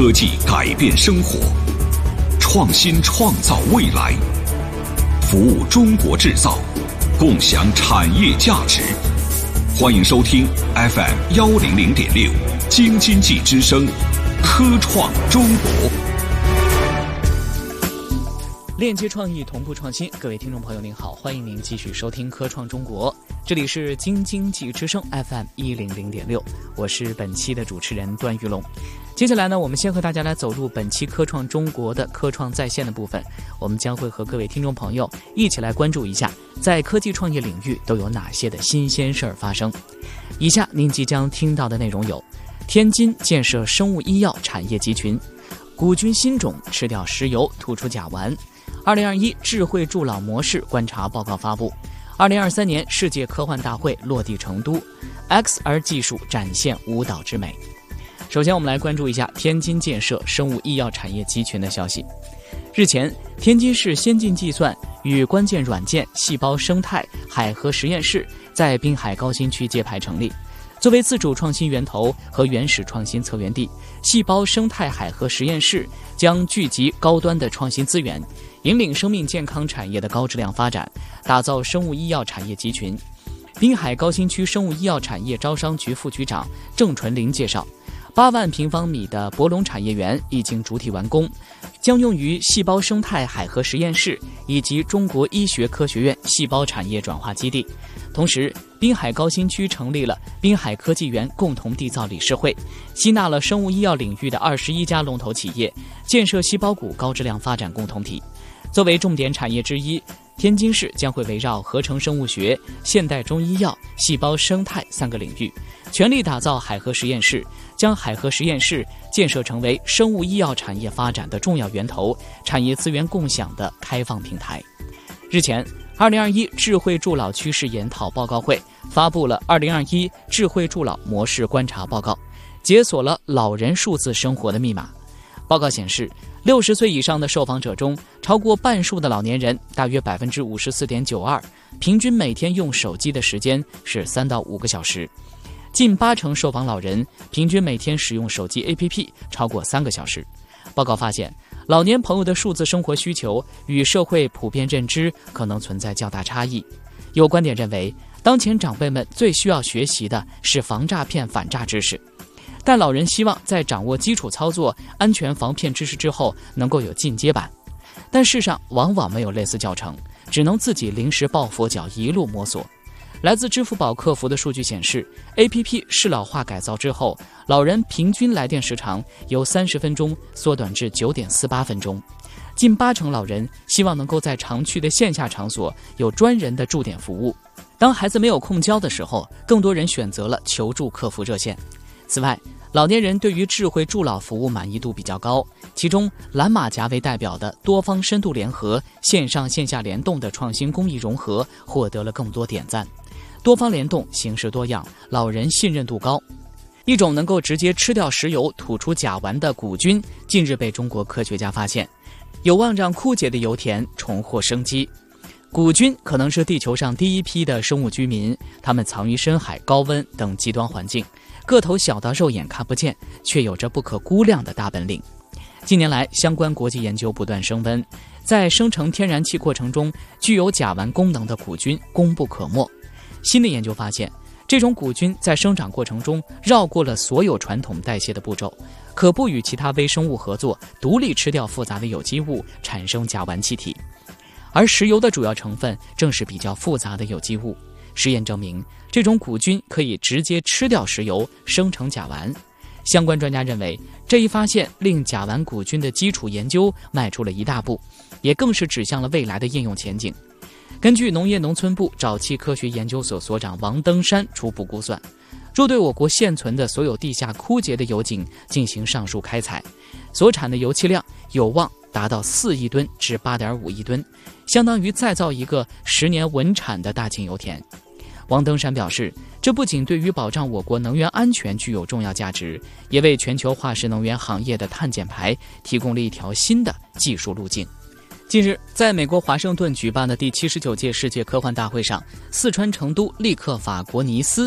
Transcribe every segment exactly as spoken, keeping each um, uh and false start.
科技改变生活，创新创造未来，服务中国制造，共享产业价值。欢迎收听 F M 幺零零点六京津冀之声，科创中国。 链接创意，同步创新。各位听众朋友您好，欢迎您继续收听科创中国，这里是京津冀之声 F M 一零零点六，我是本期的主持人段玉龙。接下来呢，我们先和大家来走入本期科创中国的科创在线的部分，我们将会和各位听众朋友一起来关注一下在科技创业领域都有哪些的新鲜事儿发生。以下您即将听到的内容有：天津建设生物医药产业集群，古菌新种吃掉石油吐出甲烷，二零二一智慧助老模式观察报告发布，二零二三年世界科幻大会落地成都， X R 技术展现舞蹈之美。首先我们来关注一下天津建设生物医药产业集群的消息。日前，天津市先进计算与关键软件细胞生态海河实验室在滨海高新区揭牌成立。作为自主创新源头和原始创新策源地，细胞生态海河实验室将聚集高端的创新资源，引领生命健康产业的高质量发展，打造生物医药产业集群。滨海高新区生物医药产业招商局副局长郑纯林介绍，八万平方米的博龙产业园已经主体完工，将用于细胞生态海河实验室以及中国医学科学院细胞产业转化基地。同时，滨海高新区成立了滨海科技园共同缔造理事会，吸纳了生物医药领域的二十一家龙头企业，建设细胞谷高质量发展共同体。作为重点产业之一，天津市将会围绕合成生物学、现代中医药、细胞生态三个领域，全力打造海河实验室，将海河实验室建设成为生物医药产业发展的重要源头、产业资源共享的开放平台。日前，二零二一智慧助老趋势研讨报告会发布了二零二一智慧助老模式观察报告，解锁了老人数字生活的密码。报告显示，六十岁以上的受访者中，超过半数的老年人，大约百分之五十四点九二，平均每天用手机的时间是三到五个小时。近八成受访老人平均每天使用手机 A P P 超过三个小时。报告发现，老年朋友的数字生活需求与社会普遍认知可能存在较大差异。有观点认为，当前长辈们最需要学习的是防诈骗反诈知识，但老人希望在掌握基础操作、安全防骗知识之后能够有进阶版。但世上往往没有类似教程，只能自己临时抱佛脚，一路摸索。来自支付宝客服的数据显示， A P P 适老化改造之后，老人平均来电时长由三十分钟缩短至 九点四八分钟。近八成老人希望能够在常去的线下场所有专人的驻点服务。当孩子没有空交的时候，更多人选择了求助客服热线。此外，老年人对于智慧助老服务满意度比较高，其中蓝马甲为代表的多方深度联合、线上线下联动的创新工艺融合获得了更多点赞。多方联动，形式多样，老人信任度高。一种能够直接吃掉石油、吐出甲烷的古菌，近日被中国科学家发现，有望让枯竭的油田重获生机。古菌可能是地球上第一批的生物居民，它们藏于深海、高温等极端环境，个头小到肉眼看不见，却有着不可估量的大本领。近年来，相关国际研究不断升温，在生成天然气过程中，具有甲烷功能的古菌功不可没。新的研究发现，这种古菌在生长过程中绕过了所有传统代谢的步骤，可不与其他微生物合作，独立吃掉复杂的有机物，产生甲烷气体。而石油的主要成分正是比较复杂的有机物。实验证明，这种古菌可以直接吃掉石油，生成甲烷。相关专家认为，这一发现令甲烷古菌的基础研究迈出了一大步，也更是指向了未来的应用前景。根据农业农村部沼气科学研究所所长王登山初步估算，若对我国现存的所有地下枯竭的油井进行上述开采，所产的油气量有望达到四亿吨至 八点五亿吨，相当于再造一个十年稳产的大庆油田。王登山表示，这不仅对于保障我国能源安全具有重要价值，也为全球化石能源行业的碳减排提供了一条新的技术路径。近日，在美国华盛顿举办的第七十九届世界科幻大会上，四川成都力克法国尼斯，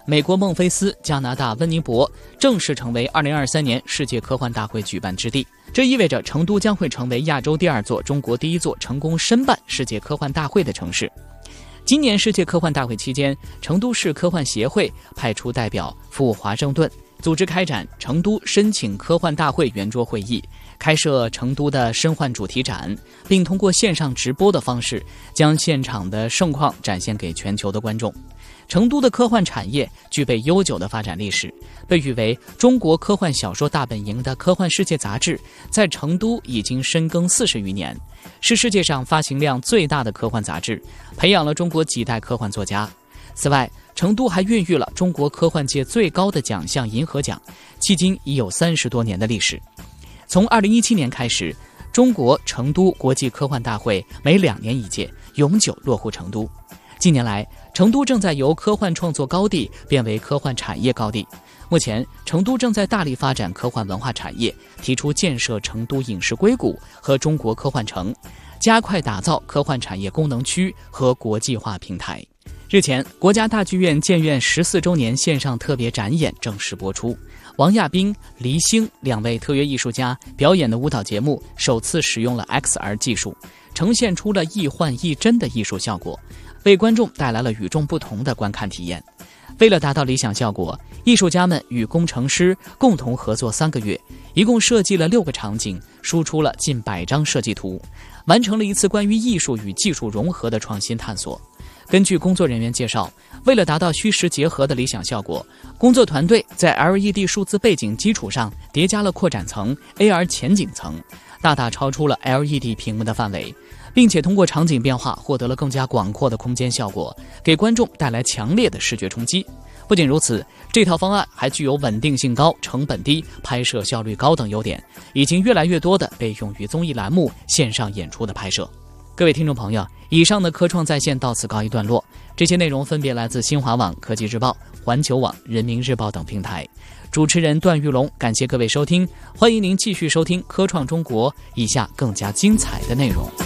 美国孟菲斯、加拿大温尼伯正式成为二零二三年世界科幻大会举办之地。这意味着成都将会成为亚洲第二座、中国第一座成功申办世界科幻大会的城市。今年世界科幻大会期间，成都市科幻协会派出代表赴华盛顿，组织开展成都申请科幻大会圆桌会议，开设成都的申幻主题展，并通过线上直播的方式将现场的盛况展现给全球的观众。成都的科幻产业具备悠久的发展历史，被誉为中国科幻小说大本营的科幻世界杂志在成都已经深耕四十余年，是世界上发行量最大的科幻杂志，培养了中国几代科幻作家。此外，成都还孕育了中国科幻界最高的奖项银河奖，迄今已有三十多年的历史。从二零一七年开始，中国成都国际科幻大会每两年一届，永久落户成都。近年来，成都正在由科幻创作高地变为科幻产业高地。目前，成都正在大力发展科幻文化产业，提出建设成都影视硅谷和中国科幻城，加快打造科幻产业功能区和国际化平台。日前，国家大剧院建院十四周年线上特别展演正式播出。王亚斌、黎星两位特约艺术家表演的舞蹈节目首次使用了 X R 技术，呈现出了亦幻亦真的艺术效果，为观众带来了与众不同的观看体验。为了达到理想效果，艺术家们与工程师共同合作三个月，一共设计了六个场景，输出了近百张设计图，完成了一次关于艺术与技术融合的创新探索。根据工作人员介绍，为了达到虚实结合的理想效果，工作团队在 L E D 数字背景基础上叠加了扩展层、A R 前景层，大大超出了 L E D 屏幕的范围，并且通过场景变化获得了更加广阔的空间效果，给观众带来强烈的视觉冲击。不仅如此，这套方案还具有稳定性高、成本低、拍摄效率高等优点，已经越来越多的被用于综艺栏目、线上演出的拍摄。各位听众朋友，以上的科创在线到此告一段落。这些内容分别来自新华网、科技日报、环球网、人民日报等平台。主持人段玉龙，感谢各位收听，欢迎您继续收听科创中国以下更加精彩的内容。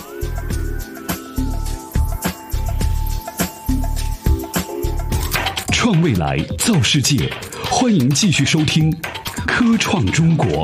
创未来，造世界，欢迎继续收听科创中国。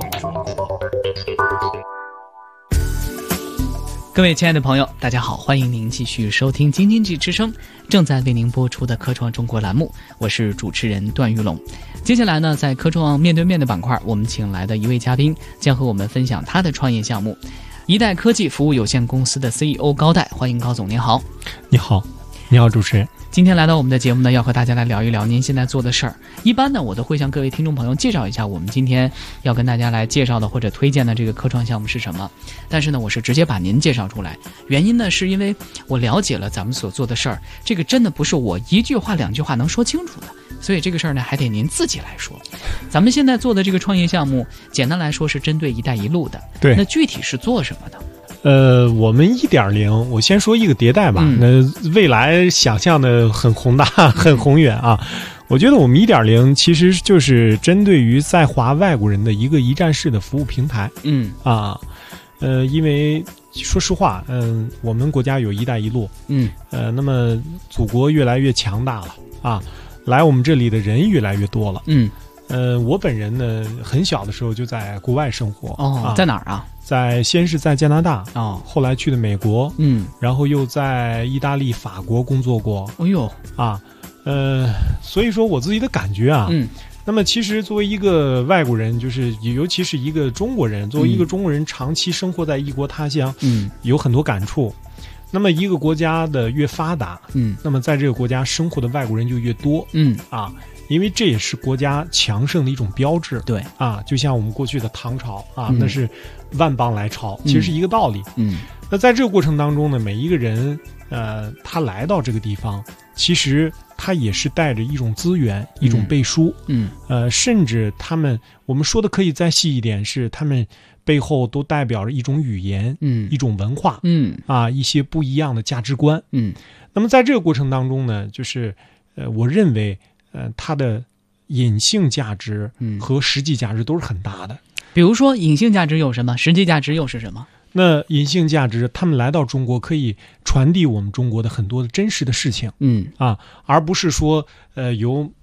各位亲爱的朋友，大家好，欢迎您继续收听京津冀之声正在为您播出的科创中国栏目，我是主持人段玉龙。接下来呢，在科创面对面的板块，我们请来的一位嘉宾将和我们分享他的创业项目一代科技服务有限公司的 C E O 高代。欢迎高总，您好。 你好。你好，主持人。 今天来到我们的节目呢，要和大家来聊一聊您现在做的事儿。一般呢，我都会向各位听众朋友介绍一下我们今天要跟大家来介绍的或者推荐的这个科创项目是什么。但是呢，我是直接把您介绍出来，原因呢，是因为我了解了咱们所做的事儿，这个真的不是我一句话两句话能说清楚的，所以这个事儿呢，还得您自己来说。咱们现在做的这个创业项目，简单来说是针对“一带一路”的。 对。 那具体是做什么的？ 呃，我们 一点零， 我先说一个迭代吧。嗯、那未来想象的很宏大，很宏远啊。我觉得我们 一点零 其实就是针对于在华外国人的一个一站式的服务平台。嗯啊，呃，因为说实话，嗯、呃，我们国家有一带一路，嗯，呃，那么祖国越来越强大了啊，来我们这里的人越来越多了，嗯。呃，我本人呢，很小的时候就在国外生活。 哦，啊、在哪儿啊？ 在先是在加拿大，哦，后来去的美国，嗯，然后又在意大利、法国工作过。哎呦，啊，呃，所以说我自己的感觉啊，嗯，那么其实作为一个外国人，就是尤其是一个中国人，作为一个中国人长期生活在异国他乡，嗯，有很多感触。那么一个国家的越发达，嗯，那么在这个国家生活的外国人就越多，嗯，啊。因为这也是国家强盛的一种标志，对啊，就像我们过去的唐朝啊，嗯、那是万邦来朝，其实是一个道理。嗯，那在这个过程当中呢，每一个人呃，他来到这个地方，其实他也是带着一种资源，一种背书，嗯，呃，甚至他们，我们说的可以再细一点，是他们背后都代表着一种语言，嗯，一种文化，嗯，啊，一些不一样的价值观，嗯。那么在这个过程当中呢，就是呃，我认为。呃，它的隐性价值和实际价值都是很大的。 比如说，隐性价值有什么？实际价值又是什么？ 那隐性价值，他们来到中国可以传递我们中国的很多的真实的事情，嗯啊，而不是说呃由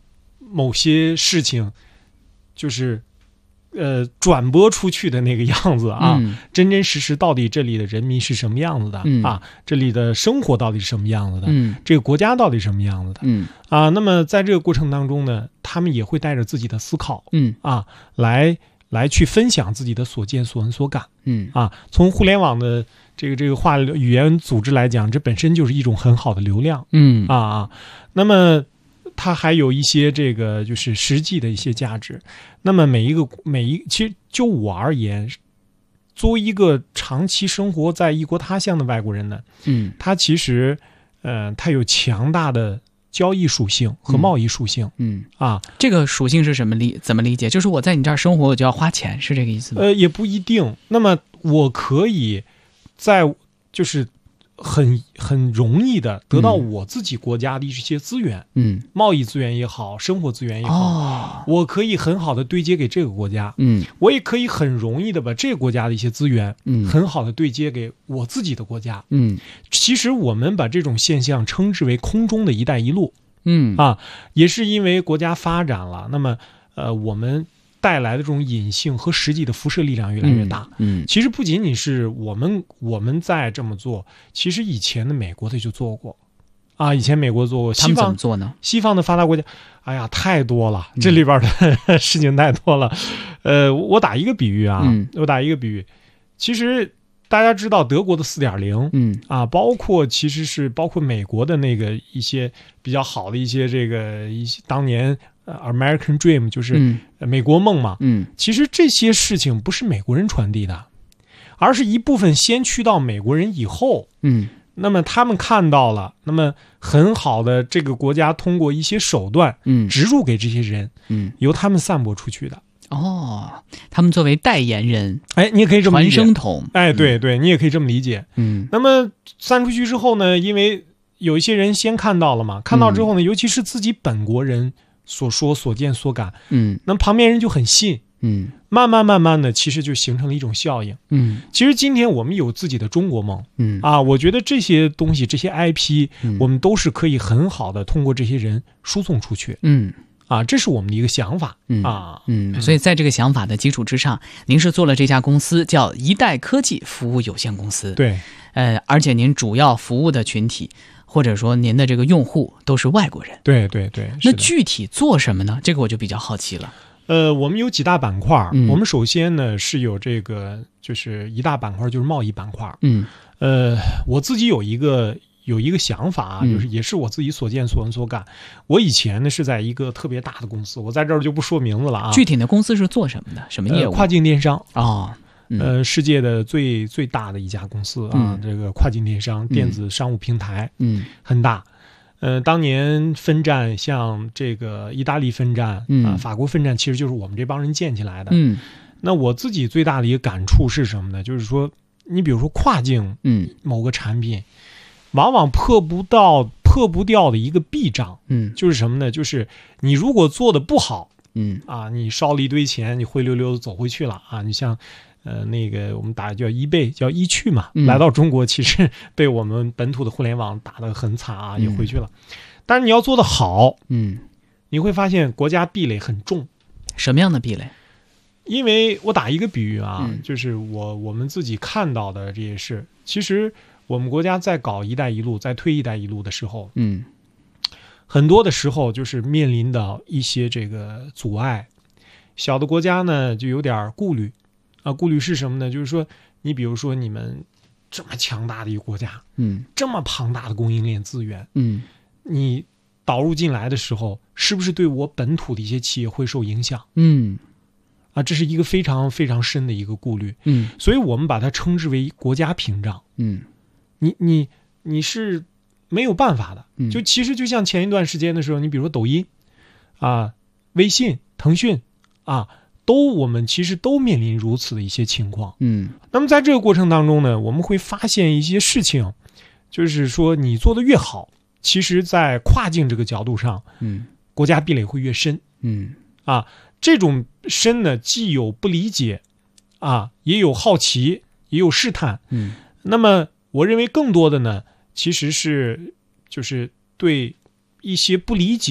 某些事情就是呃转播出去的那个样子啊，嗯、真真实实到底这里的人民是什么样子的、嗯、啊，这里的生活到底是什么样子的，嗯、这个国家到底是什么样子的，嗯啊，那么在这个过程当中呢，他们也会带着自己的思考，嗯啊，来来去分享自己的所见所闻所感，嗯啊，从互联网的这个这个话语言组织来讲，这本身就是一种很好的流量，嗯啊啊，那么它还有一些这个就是实际的一些价值。那么每一个每一其实就我而言，作为一个长期生活在异国他乡的外国人呢，嗯，他其实呃他有强大的交易属性和贸易属性，嗯, 嗯啊， 这个属性是什么理怎么理解？就是我在你这儿生活，我就要花钱，是这个意思吗？ 呃，也不一定。那么我可以在就是很很容易的得到我自己国家的一些资源，嗯，贸易资源也好，生活资源也好，哦，我可以很好的对接给这个国家，嗯，我也可以很容易的把这个国家的一些资源，嗯，很好的对接给我自己的国家，嗯，其实我们把这种现象称之为空中的一带一路，嗯啊，也是因为国家发展了，那么呃我们带来的这种隐性和实际的辐射力量越来越大。嗯，嗯其实不仅仅是我们我们在这么做，其实以前的美国他就做过，啊，以前美国做过。 他们怎么做呢？ 西方的发达国家，哎呀，太多了，这里边的事情太多了。呃，我打一个比喻啊，嗯、我打一个比喻，其实大家知道德国的 四点零， 嗯啊，包括其实是包括美国的那个一些比较好的一些这个一些当年。American Dream 就是美国梦嘛，嗯，其实这些事情不是美国人传递的，而是一部分先驱到美国人以后，嗯，那么他们看到了，那么很好的这个国家通过一些手段，嗯，植入给这些人，嗯，由他们散播出去的。 哦，他们作为代言人， 哎，你也可以这么理解， 传声筒， 哎，对对，你也可以这么理解，嗯，那么散出去之后呢，因为有一些人先看到了嘛，看到之后呢，嗯、尤其是自己本国人。所说所见所感，嗯，那旁边人就很信，嗯，慢慢慢慢的，其实就形成了一种效应，嗯，其实今天我们有自己的中国梦，嗯啊，我觉得这些东西，这些 I P，嗯、我们都是可以很好的通过这些人输送出去，嗯啊，这是我们的一个想法，嗯啊， 嗯，所以在这个想法的基础之上，您是做了这家公司叫一代科技服务有限公司， 对， 呃，而且您主要服务的群体。或者说您的这个用户都是外国人， 对对对。 那具体做什么呢？这个我就比较好奇了。 呃，我们有几大板块，嗯、我们首先呢是有这个，就是一大板块就是贸易板块，嗯，呃，我自己有一个有一个想法啊，就是也是我自己所见所闻所感。我以前呢是在一个特别大的公司，我在这儿就不说名字了啊。 具体的公司是做什么的？什么业务？ 呃、跨境电商啊。哦嗯、呃，世界的最最大的一家公司啊，嗯、这个跨境电商、电子商务平台，嗯，很大。呃，当年分站像这个意大利分站啊、嗯呃，法国分站，其实就是我们这帮人建起来的。嗯，那我自己最大的一个感触是什么呢？就是说，你比如说跨境，嗯，某个产品，往往破不到、破不掉的一个壁障，嗯，就是什么呢？就是你如果做的不好，嗯啊，你烧了一堆钱，你灰溜溜走回去了啊，你像。呃，那个我们打叫易贝，叫易趣嘛，嗯、来到中国其实被我们本土的互联网打得很惨啊，也回去了。嗯、但是你要做得好，嗯，你会发现国家壁垒很重。 什么样的壁垒？ 因为我打一个比喻啊，嗯、就是我我们自己看到的这些事，其实我们国家在搞“一带一路”、在推“一带一路”的时候，嗯，很多的时候就是面临到一些这个阻碍，小的国家呢就有点顾虑。啊，顾虑是什么呢？就是说，你比如说你们这么强大的一个国家，嗯，这么庞大的供应链资源，嗯，你导入进来的时候，是不是对我本土的一些企业会受影响？嗯，啊，这是一个非常非常深的一个顾虑，嗯，所以我们把它称之为国家屏障，嗯，你你你是没有办法的，嗯，就其实就像前一段时间的时候，你比如说抖音，啊，微信、腾讯，啊。都我们其实都面临如此的一些情况，嗯，那么在这个过程当中呢，我们会发现一些事情，就是说你做的越好，其实在跨境这个角度上，嗯，国家壁垒会越深，嗯，啊，这种深呢，既有不理解，啊，也有好奇，也有试探，嗯，那么我认为更多的呢，其实是就是对一些不理解。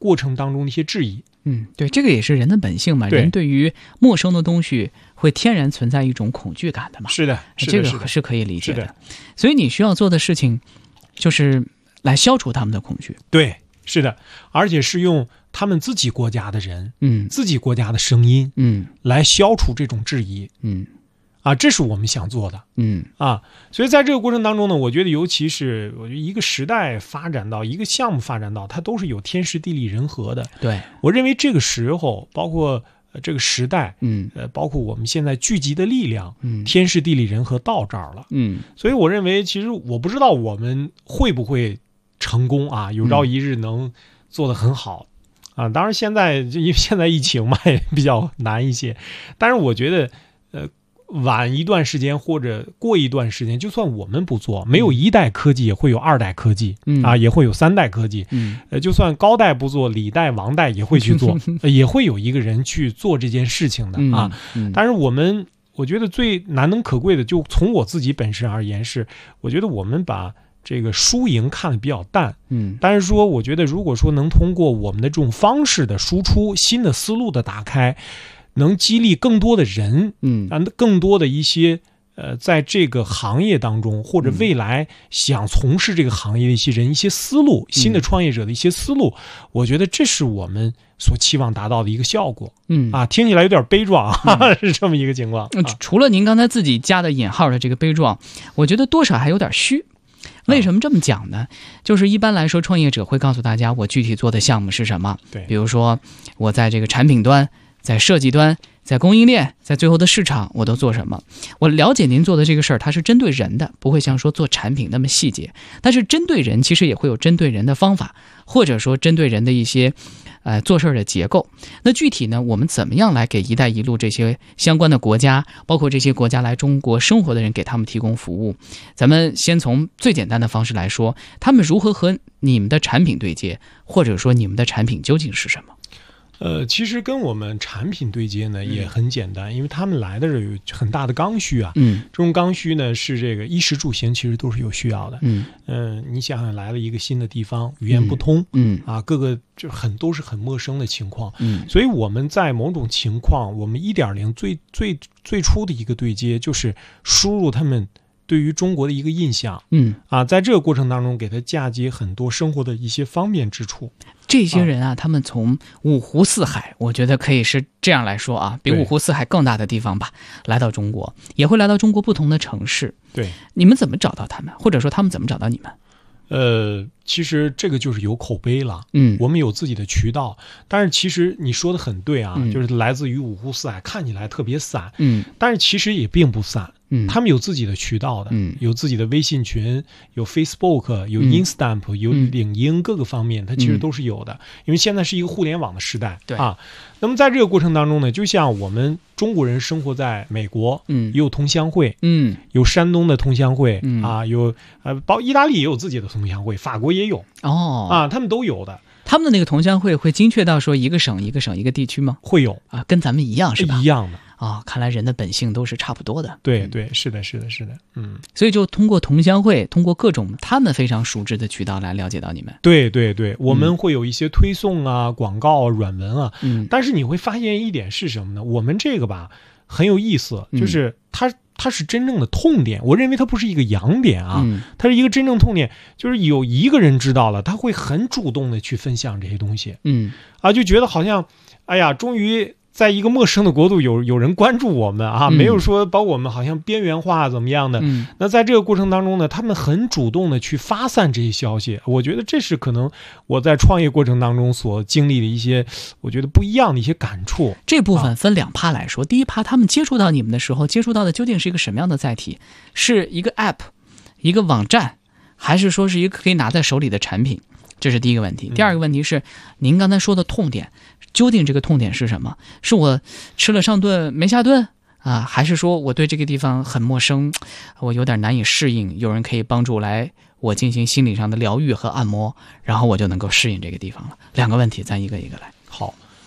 过程当中的一些质疑。 嗯，对，这个也是人的本性嘛，人对于陌生的东西会天然存在一种恐惧感的嘛。 是的，是的， 这个是可以理解 的, 的。 所以你需要做的事情就是来消除他们的恐惧。 对，是的，而且是用他们自己国家的人， 嗯， 自己国家的声音， 嗯， 来消除这种质疑， 嗯。 啊，这是我们想做的， 嗯啊，所以在这个过程当中呢，我觉得尤其是我觉得一个时代发展到一个项目发展到，它都是有天时地利人和的。 对， 我认为这个时候，包括、呃、这个时代， 嗯， 呃，包括我们现在聚集的力量， 嗯， 天时地利人和到这儿了， 嗯， 所以我认为，其实我不知道我们会不会成功啊，有朝一日能做得很好。嗯、啊，当然现在因为现在疫情嘛，也比较难一些，但是我觉得，呃。晚一段时间或者过一段时间，就算我们不做，没有一代科技也会有二代科技， 嗯啊，也会有三代科技， 嗯， 呃，就算高代不做，李代、王代也会去做，呃、也会有一个人去做这件事情的啊。 嗯嗯、 但是我们，我觉得最难能可贵的，就从我自己本身而言是，我觉得我们把这个输赢看得比较淡， 嗯， 但是说，我觉得如果说能通过我们的这种方式的输出，新的思路的打开。能激励更多的人， 嗯， 啊，更多的一些呃，在这个行业当中，或者未来想从事这个行业的一些人，一些思路，新的创业者的一些思路，嗯、我觉得这是我们所期望达到的一个效果。 嗯，啊， 听起来有点悲壮，哈哈、嗯，是这么一个情况。 嗯、除了您刚才自己加的引号的这个悲壮，我觉得多少还有点虚。为什么这么讲呢？就是一般来说，创业者会告诉大家，我具体做的项目是什么。 对， 比如说我在这个产品端。在设计端，在供应链，在最后的市场，我都做什么？我了解您做的这个事儿，它是针对人的，不会像说做产品那么细节。但是针对人，其实也会有针对人的方法，或者说针对人的一些，呃，做事儿的结构。那具体呢，我们怎么样来给“一带一路”这些相关的国家，包括这些国家来中国生活的人，给他们提供服务？咱们先从最简单的方式来说，他们如何和你们的产品对接，或者说你们的产品究竟是什么？ 呃，其实跟我们产品对接呢也很简单，嗯、因为他们来的有很大的刚需啊。 嗯， 这种刚需呢是这个衣食住行，其实都是有需要的。 嗯嗯、呃，你想想来了一个新的地方，语言不通， 嗯啊，各个就很都是很陌生的情况。 嗯， 所以我们在某种情况，我们 一点零 最最最初的一个对接就是输入他们对于中国的一个印象。 嗯啊，在这个过程当中，给他嫁接很多生活的一些方便之处。 这些人啊，他们从五湖四海，我觉得可以是这样来说啊，比五湖四海更大的地方吧，来到中国，也会来到中国不同的城市。 对， 你们怎么找到他们，或者说他们怎么找到你们？ 呃，其实这个就是有口碑了， 嗯， 我们有自己的渠道，但是其实你说的很对啊， 嗯、 就是来自于五湖四海，看起来特别散， 嗯， 但是其实也并不散。 嗯， 他们有自己的渠道的， 嗯， 有自己的微信群，有 Facebook， 有 Instamp，、嗯、有领英，各个方面，它其实都是有的。嗯、因为现在是一个互联网的时代， 对啊。那么在这个过程当中呢，就像我们中国人生活在美国， 嗯， 也有同乡会， 嗯， 有山东的同乡会， 嗯啊，有呃，包意大利也有自己的同乡会，法国也有， 哦， 啊，他们都有的。 他们的那个同乡会会精确到说一个省一个省一个地区吗？ 会有啊，跟咱们一样是吧？ 一样的啊、哦，看来人的本性都是差不多的。 对对，是的，是的，是的，嗯。 所以就通过同乡会，通过各种他们非常熟知的渠道来了解到你们。 对对对，我们会有一些推送啊、嗯、广告啊、软文啊。 嗯。 但是你会发现一点是什么呢？我们这个吧很有意思，就是它。嗯它是真正的痛点，我认为它不是一个痒点啊， 嗯、 它是一个真正痛点，就是有一个人知道了，他会很主动的去分享这些东西， 嗯， 啊，就觉得好像，哎呀，终于在一个陌生的国度有有人关注我们啊， 嗯、 没有说把我们好像边缘化怎么样的。 嗯， 那在这个过程当中呢，他们很主动的去发散这些消息，我觉得这是可能我在创业过程当中所经历的一些，我觉得不一样的一些感触。 这部分分两趴来说，啊、第一趴他们接触到你们的时候，接触到的究竟是一个什么样的载体？是一个 App， 一个网站，还是说是一个可以拿在手里的产品？这是第一个问题。第二个问题是，您刚才说的痛点，究竟这个痛点是什么？是我吃了上顿没下顿啊，还是说我对这个地方很陌生，我有点难以适应？有人可以帮助来我进行心理上的疗愈和按摩，然后我就能够适应这个地方了。两个问题，咱一个一个来。 好，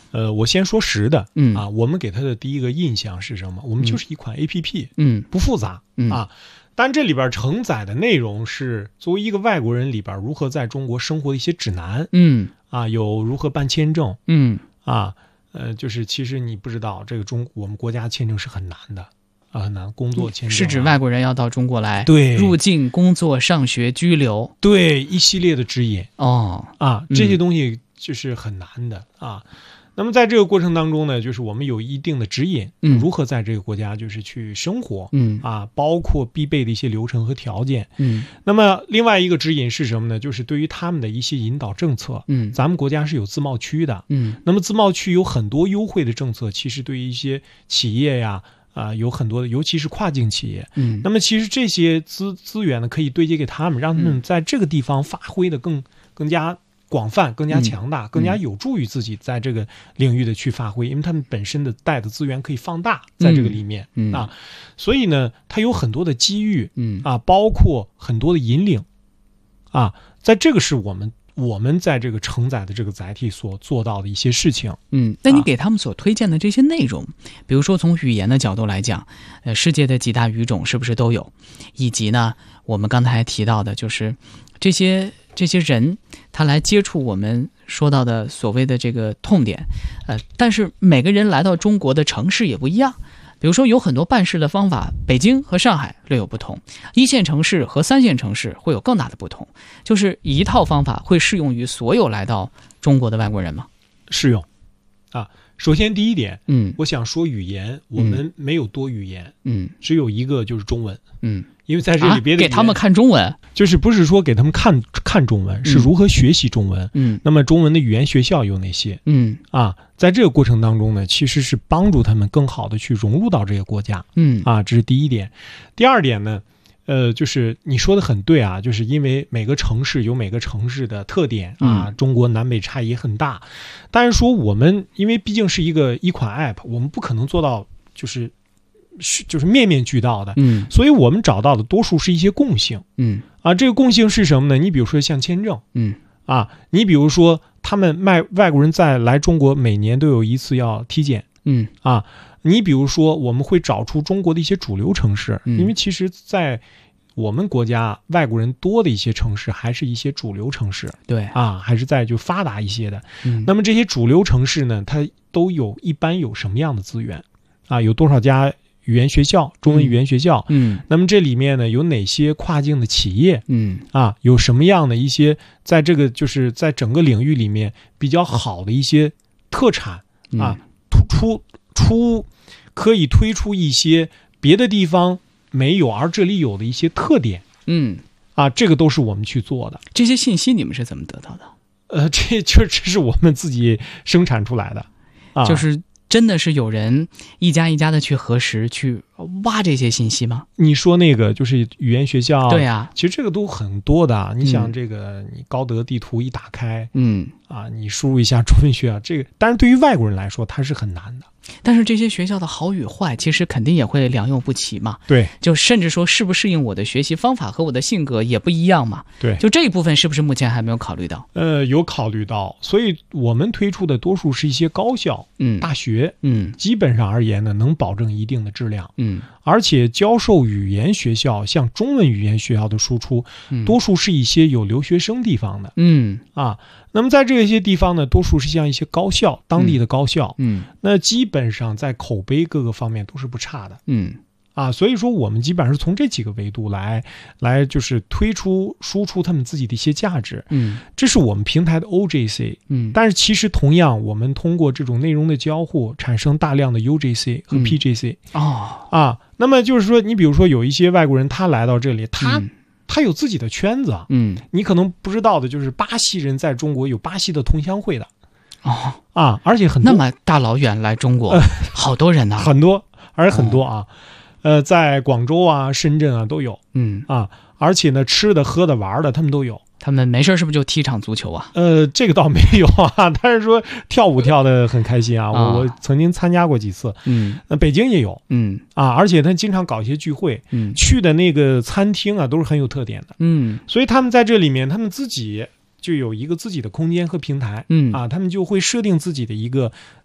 呃，我先说实的，嗯啊，我们给它的第一个印象是什么？我们就是一款 A P P， 嗯，不复杂，嗯啊，但这里边承载的内容是作为一个外国人里边如何在中国生活的一些指南，嗯啊，有如何办签证，嗯啊，呃，就是其实你不知道这个中我们国家签证是很难的。啊，很难工作签证、啊、 是指外国人要到中国来， 对， 入境、工作、上学、居留， 对，一系列的指引哦啊，这些东西就是很难的、嗯、啊。那么在这个过程当中呢，就是我们有一定的指引，嗯，如何在这个国家就是去生活，嗯啊，包括必备的一些流程和条件，嗯。那么另外一个指引是什么呢？就是对于他们的一些引导政策，嗯，咱们国家是有自贸区的，嗯，那么自贸区有很多优惠的政策，其实对于一些企业呀。啊，有很多的，尤其是跨境企业，嗯，那么其实这些资资源呢，可以对接给他们，让他们在这个地方发挥的更更加广泛、更加强大、嗯、更加有助于自己在这个领域的去发挥，因为他们本身的带的资源可以放大在这个里面、嗯嗯、啊，所以呢，它有很多的机遇，嗯啊，包括很多的引领啊，在这个是我们。我们在这个承载的这个载体所做到的一些事情， 嗯，那你给他们所推荐的这些内容，啊、比如说从语言的角度来讲，呃，世界的几大语种是不是都有？以及呢，我们刚才还提到的，就是这些这些人他来接触我们说到的所谓的这个痛点，呃，但是每个人来到中国的城市也不一样。比如说有很多办事的方法，北京和上海略有不同，一线城市和三线城市会有更大的不同。就是一套方法会适用于所有来到中国的外国人吗？ 适用啊。首先第一点，嗯，我想说语言，我们没有多语言，嗯，只有一个就是中文，嗯，因为在这里别的、 啊、给他们看中文， 就是不是说给他们看看中文，是如何学习中文，嗯，那么中文的语言学校有哪些，嗯啊，在这个过程当中呢，其实是帮助他们更好的去融入到这个国家，嗯啊，这是第一点。第二点呢，呃，就是你说的很对啊，就是因为每个城市有每个城市的特点啊，嗯、中国南北差异很大，但是说我们因为毕竟是一个一款 app， 我们不可能做到就是是就是面面俱到的，嗯，所以我们找到的多数是一些共性，嗯啊，这个共性是什么呢？你比如说像签证，嗯啊，你比如说他们外外国人在来中国每年都有一次要体检，嗯啊。你比如说我们会找出中国的一些主流城市，嗯、因为其实在我们国家外国人多的一些城市还是一些主流城市， 对啊，还是在就发达一些的、嗯、那么这些主流城市呢，它都有一般有什么样的资源啊？有多少家语言学校，中文语言学校，嗯，那么这里面呢有哪些跨境的企业，嗯啊，有什么样的一些在这个就是在整个领域里面比较好的一些特产啊，突出出可以推出一些别的地方没有而这里有的一些特点，嗯啊，这个都是我们去做的。 这些信息你们是怎么得到的？ 呃，这就这是我们自己生产出来的，啊， 就是真的是有人一家一家的去核实去挖这些信息吗？ 你说那个就是语言学校， 对啊， 其实这个都很多的。你想这个，你高德地图一打开，嗯啊，你输入一下中文学校，这个当然对于外国人来说它是很难的。 但是这些学校的好与坏，其实肯定也会良莠不齐嘛。 对， 就甚至说适不适应我的学习方法和我的性格也不一样嘛。 对， 就这一部分是不是目前还没有考虑到？ 呃，有考虑到，所以我们推出的多数是一些高校、嗯，大学，嗯，基本上而言呢，能保证一定的质量，嗯，而且教授语言学校，像中文语言学校的输出，嗯、多数是一些有留学生地方的，嗯啊。那么在这些地方呢，多数是像一些高校，当地的高校，嗯，那基本上在口碑各个方面都是不差的，嗯，啊，所以说我们基本上是从这几个维度来，来就是推出输出他们自己的一些价值，嗯，这是我们平台的 O J C， 嗯，但是其实同样，我们通过这种内容的交互，产生大量的 U J C 和 P J C，嗯、哦，啊，那么就是说，你比如说有一些外国人他来到这里，他。嗯他有自己的圈子，嗯，你可能不知道的就是巴西人在中国有巴西的同乡会的，哦啊，而且很多那么大老远来中国，呃、好多人呐、啊， 很多，而且很多啊，哦、呃，在广州啊、深圳啊都有，嗯啊，而且呢，吃的、喝的、玩的，他们都有。 他们没事是不是就踢场足球啊？ 呃，这个倒没有啊，但是说跳舞跳得很开心啊。我、啊、我曾经参加过几次，嗯，那北京也有，嗯啊，而且他经常搞一些聚会，嗯，去的那个餐厅啊都是很有特点的，嗯，所以他们在这里面，他们自己就有一个自己的空间和平台，嗯啊，他们就会设定自己的一个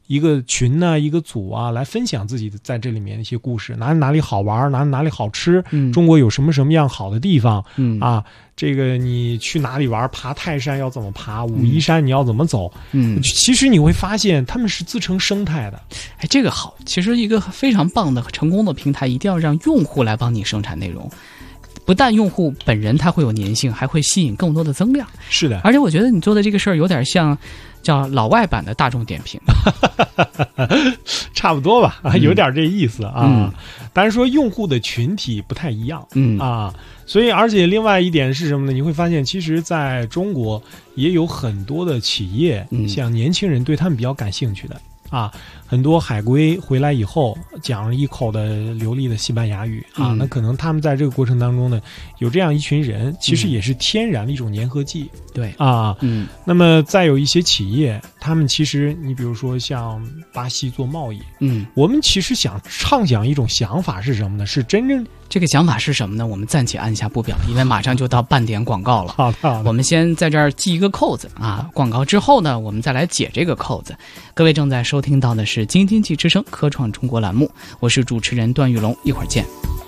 一个群呢、啊，一个组啊，来分享自己的在这里面的一些故事，哪哪里好玩，哪哪里好吃，嗯，中国有什么什么样好的地方，嗯啊，这个你去哪里玩，爬泰山要怎么爬，武夷山你要怎么走，嗯，其实你会发现他们是自成生态的。 哎，这个好，其实一个非常棒的成功的平台，一定要让用户来帮你生产内容。不但用户本人他会有粘性，还会吸引更多的增量。 是的， 而且我觉得你做的这个事儿有点像叫老外版的大众点评， 差不多吧，有点这意思啊。嗯、当然说用户的群体不太一样，嗯啊，所以而且另外一点是什么呢？你会发现，其实在中国也有很多的企业，嗯、像年轻人对他们比较感兴趣的。啊，很多海归回来以后讲一口的流利的西班牙语啊，嗯、那可能他们在这个过程当中呢，有这样一群人，其实也是天然的一种粘合剂。 对、 嗯、啊，嗯，那么再有一些企业，他们其实你比如说像巴西做贸易，嗯，我们其实想畅想一种想法是什么呢？是真正。 这个想法是什么呢？我们暂且按下不表，因为马上就到半点广告了。 好的，好的， 我们先在这儿系一个扣子啊。广告之后呢，我们再来解这个扣子。各位正在收听到的是《京津冀之声科创中国》栏目，我是主持人段玉龙，一会儿见。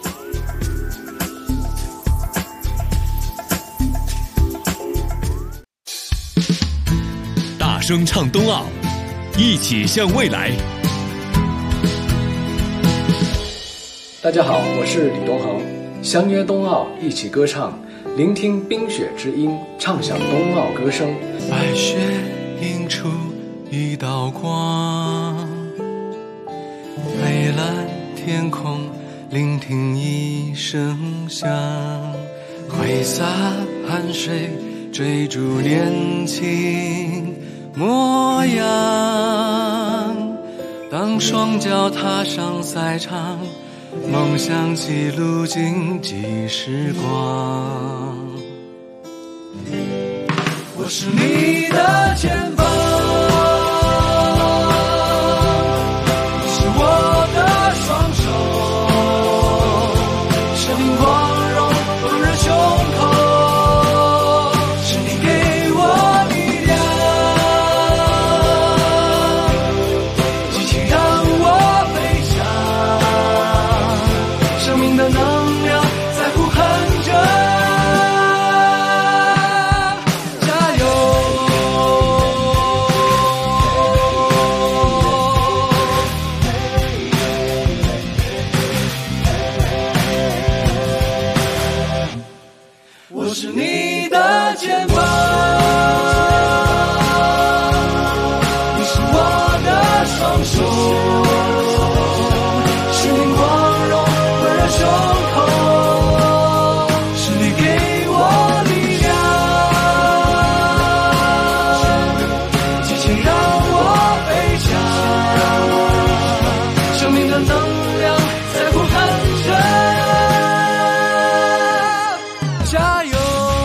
大声唱冬奥，一起向未来。 大家好，我是李东恒，相约冬奥，一起歌唱，聆听冰雪之音，畅享冬奥歌声。 白雪映出一道光，蔚蓝天空聆听一声响，挥洒汗水追逐年轻模样，当双脚踏上赛场，梦想记录竞技时光，我是你的肩膀，你是我的双手，生命光荣温热胸口，是你给我力量，激情让我飞翔，生命的能量在呼喊着，加油！我是你的肩膀，你是我的双手，是你光荣温热胸口，是你给我力量，激情让我飞翔，生命的能量在呼喊着，加油！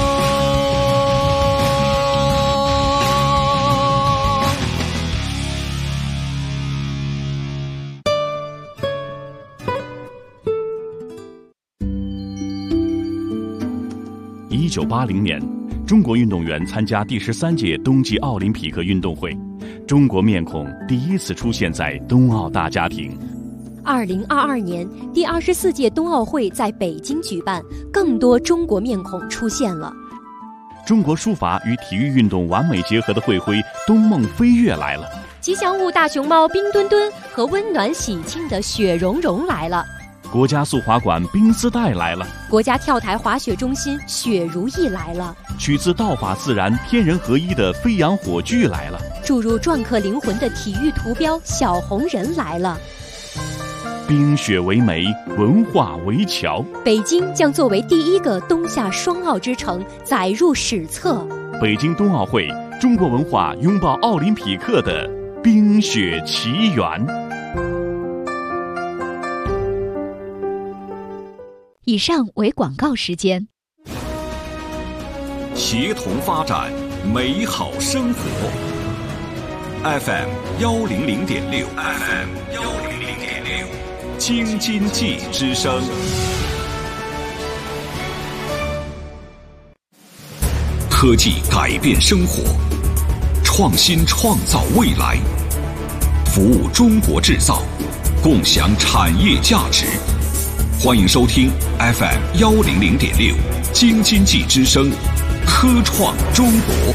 一九八零年，中国运动员参加第十三届冬季奥林匹克运动会，中国面孔第一次出现在冬奥大家庭。 二零二二年，第二十四届冬奥会在北京举办，更多中国面孔出现了。 中国书法与体育运动完美结合的会徽“冬梦飞跃”来了。 吉祥物大熊猫冰墩墩和温暖喜庆的雪融融来了。 国家速滑馆冰丝带来了， 国家跳台滑雪中心雪如意来了， 取自道法自然、天人合一的飞扬火炬来了， 注入篆刻灵魂的体育图标小红人来了。 冰雪为媒，文化为桥， 北京将作为第一个冬夏双奥之城载入史册。 北京冬奥会，中国文化拥抱奥林匹克的冰雪奇缘。 以上为广告时间。 协同发展，美好生活。F M 幺零零点六 ，F M 幺零零点六，京津冀之声。科技改变生活，创新创造未来， 服务中国制造，共享产业价值。欢迎收听 F M 幺零零点六京津冀之声，科创中国。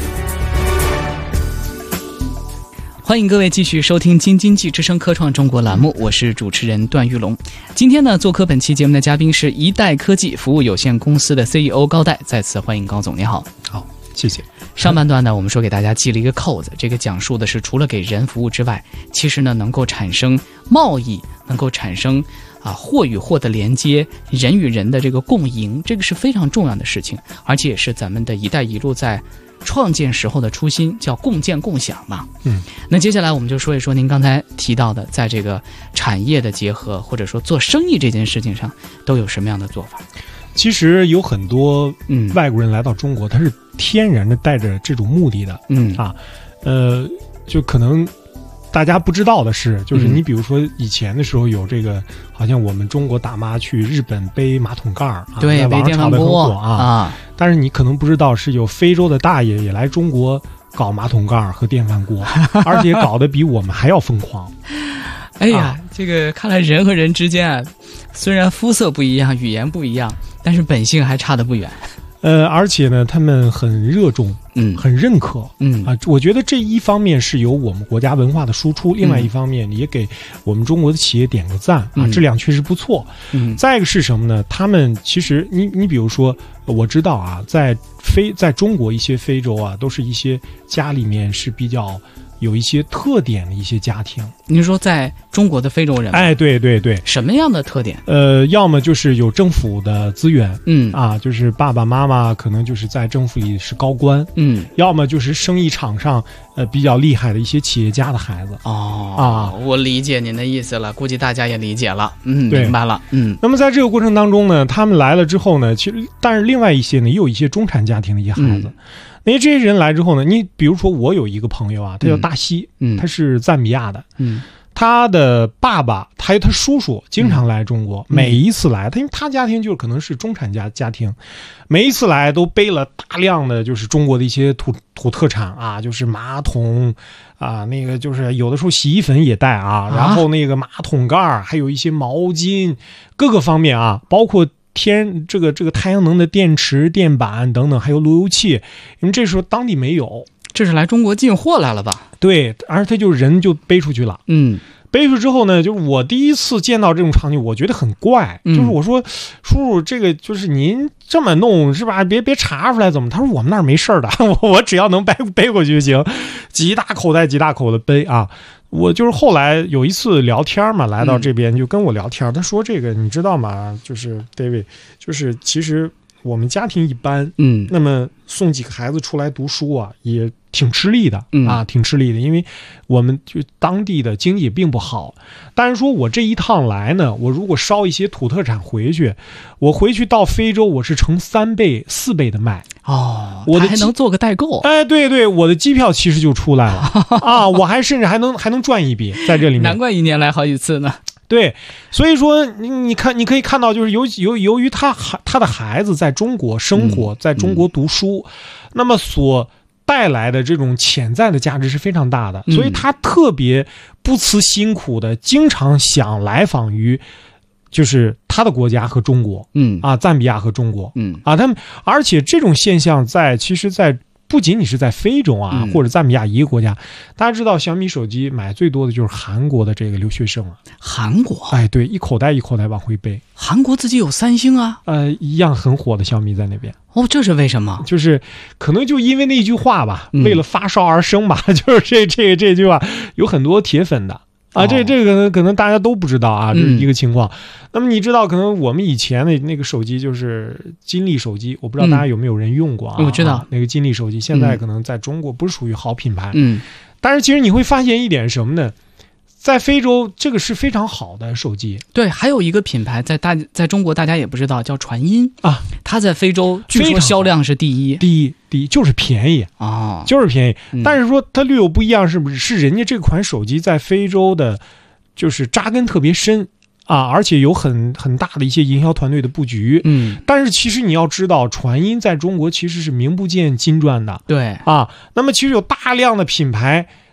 欢迎各位继续收听京津冀之声科创中国栏目，我是主持人段玉龙。今天呢，做客本期节目的嘉宾是一代科技服务有限公司的 C E O 高岱，再次欢迎高总，你好。 好，谢谢。 上半段呢，我们说给大家系了一个扣子，这个讲述的是除了给人服务之外，其实呢能够产生贸易，能够产生啊货与货的连接，人与人的这个共赢，这个是非常重要的事情，而且也是咱们的一带一路在创建时候的初心，叫共建共享嘛。 嗯， 那接下来我们就说一说您刚才提到的，在这个产业的结合，或者说做生意这件事情上，都有什么样的做法？ 其实有很多嗯外国人来到中国，他是天然的带着这种目的的。嗯啊，呃，就可能大家不知道的是，就是你比如说以前的时候有这个，好像我们中国大妈去日本背马桶盖儿， 对， 在网上炒得很火啊。 啊， 但是你可能不知道，是有非洲的大爷也来中国搞马桶盖儿和电饭锅，而且搞得比我们还要疯狂。 哎呀，啊、这个看来人和人之间啊，虽然肤色不一样，语言不一样，但是本性还差得不远。 呃，而且呢，他们很热衷，嗯，很认可，嗯啊，我觉得这一方面是有我们国家文化的输出，另外一方面也给我们中国的企业点个赞啊，嗯、质量确实不错。嗯，再一个是什么呢？他们其实，你你比如说，我知道啊，在非在中国一些非洲啊，都是一些家里面是比较有一些特点的一些家庭。 您说在中国的非洲人？ 哎，对对对。 什么样的特点？ 呃，要么就是有政府的资源，嗯啊，就是爸爸妈妈可能就是在政府里是高官，嗯，要么就是生意场上呃比较厉害的一些企业家的孩子。 哦啊，我理解您的意思了，估计大家也理解了，嗯，明白了，嗯。 那么在这个过程当中呢，他们来了之后呢，其实但是另外一些呢，也有一些中产家庭的一些孩子。嗯，因为这些人来之后呢，你比如说我有一个朋友啊，他叫大西，嗯，他是赞比亚的，嗯，他的爸爸还有他叔叔经常来中国，嗯、每一次来，他因为他家庭就可能是中产家家庭，每一次来都背了大量的就是中国的一些土土特产啊，就是马桶啊，那个就是有的时候洗衣粉也带啊，然后那个马桶盖还有一些毛巾，各个方面啊，包括天这个这个太阳能的电池、电板等等，还有路由器，因为这时候当地没有， 这是来中国进货来了吧？ 对，而他就人就背出去了。嗯，背出去之后呢，就是我第一次见到这种场景，我觉得很怪。嗯、就是我说，叔叔，这个就是您这么弄是吧？别别查出来怎么？他说我们那儿没事的，我我只要能背背过去就行，几大口袋几大口的背啊。我就是后来有一次聊天嘛，来到这边就跟我聊天，嗯、他说这个你知道吗？就是 David， 就是其实我们家庭一般，嗯，那么送几个孩子出来读书啊，也挺吃力的，嗯、啊，挺吃力的，因为我们就当地的经济也并不好。但是说我这一趟来呢，我如果烧一些土特产回去，我回去到非洲，我是成三倍、四倍的卖。 哦，我还能做个代购。 哎，对对，我的机票其实就出来了啊，我还甚至还能还能赚一笔在这里面。 难怪一年来好几次呢。 对，所以说你你看，你可以看到，就是由由由于他他的孩子在中国生活，在中国读书，嗯、那么所带来的这种潜在的价值是非常大的，嗯、所以他特别不辞辛苦的，经常想来访于就是他的国家和中国，嗯啊，赞比亚和中国，嗯啊，他们而且这种现象在其实，在不仅仅是在非洲啊，嗯、或者赞比亚一个国家，大家知道小米手机买最多的就是韩国的这个留学生啊。 韩国？哎， 对，一口袋一口袋往回背。 韩国自己有三星啊， 呃，一样很火的小米在那边。 哦，这是为什么？ 就是可能就因为那句话吧，嗯、为了发烧而生吧，就是这这这句话有很多铁粉的。啊，这这个可能可能大家都不知道啊，这是一个情况。嗯、那么你知道，可能我们以前的那个手机就是金立手机，我不知道大家有没有人用过啊？ 嗯、我知道、啊、 那个金立手机，现在可能在中国不是属于好品牌。嗯，但是其实你会发现一点什么呢？在非洲，这个是非常好的手机。 对，还有一个品牌在大在中国大家也不知道，叫传音啊。它在非洲据说销量是第一， 第一，第一就是便宜啊、哦，就是便宜。嗯、但是说它略有不一样，是不是？是人家这款手机在非洲的，就是扎根特别深啊，而且有很很大的一些营销团队的布局。嗯，但是其实你要知道，传音在中国其实是名不见经传的。 对啊， 那么其实有大量的品牌。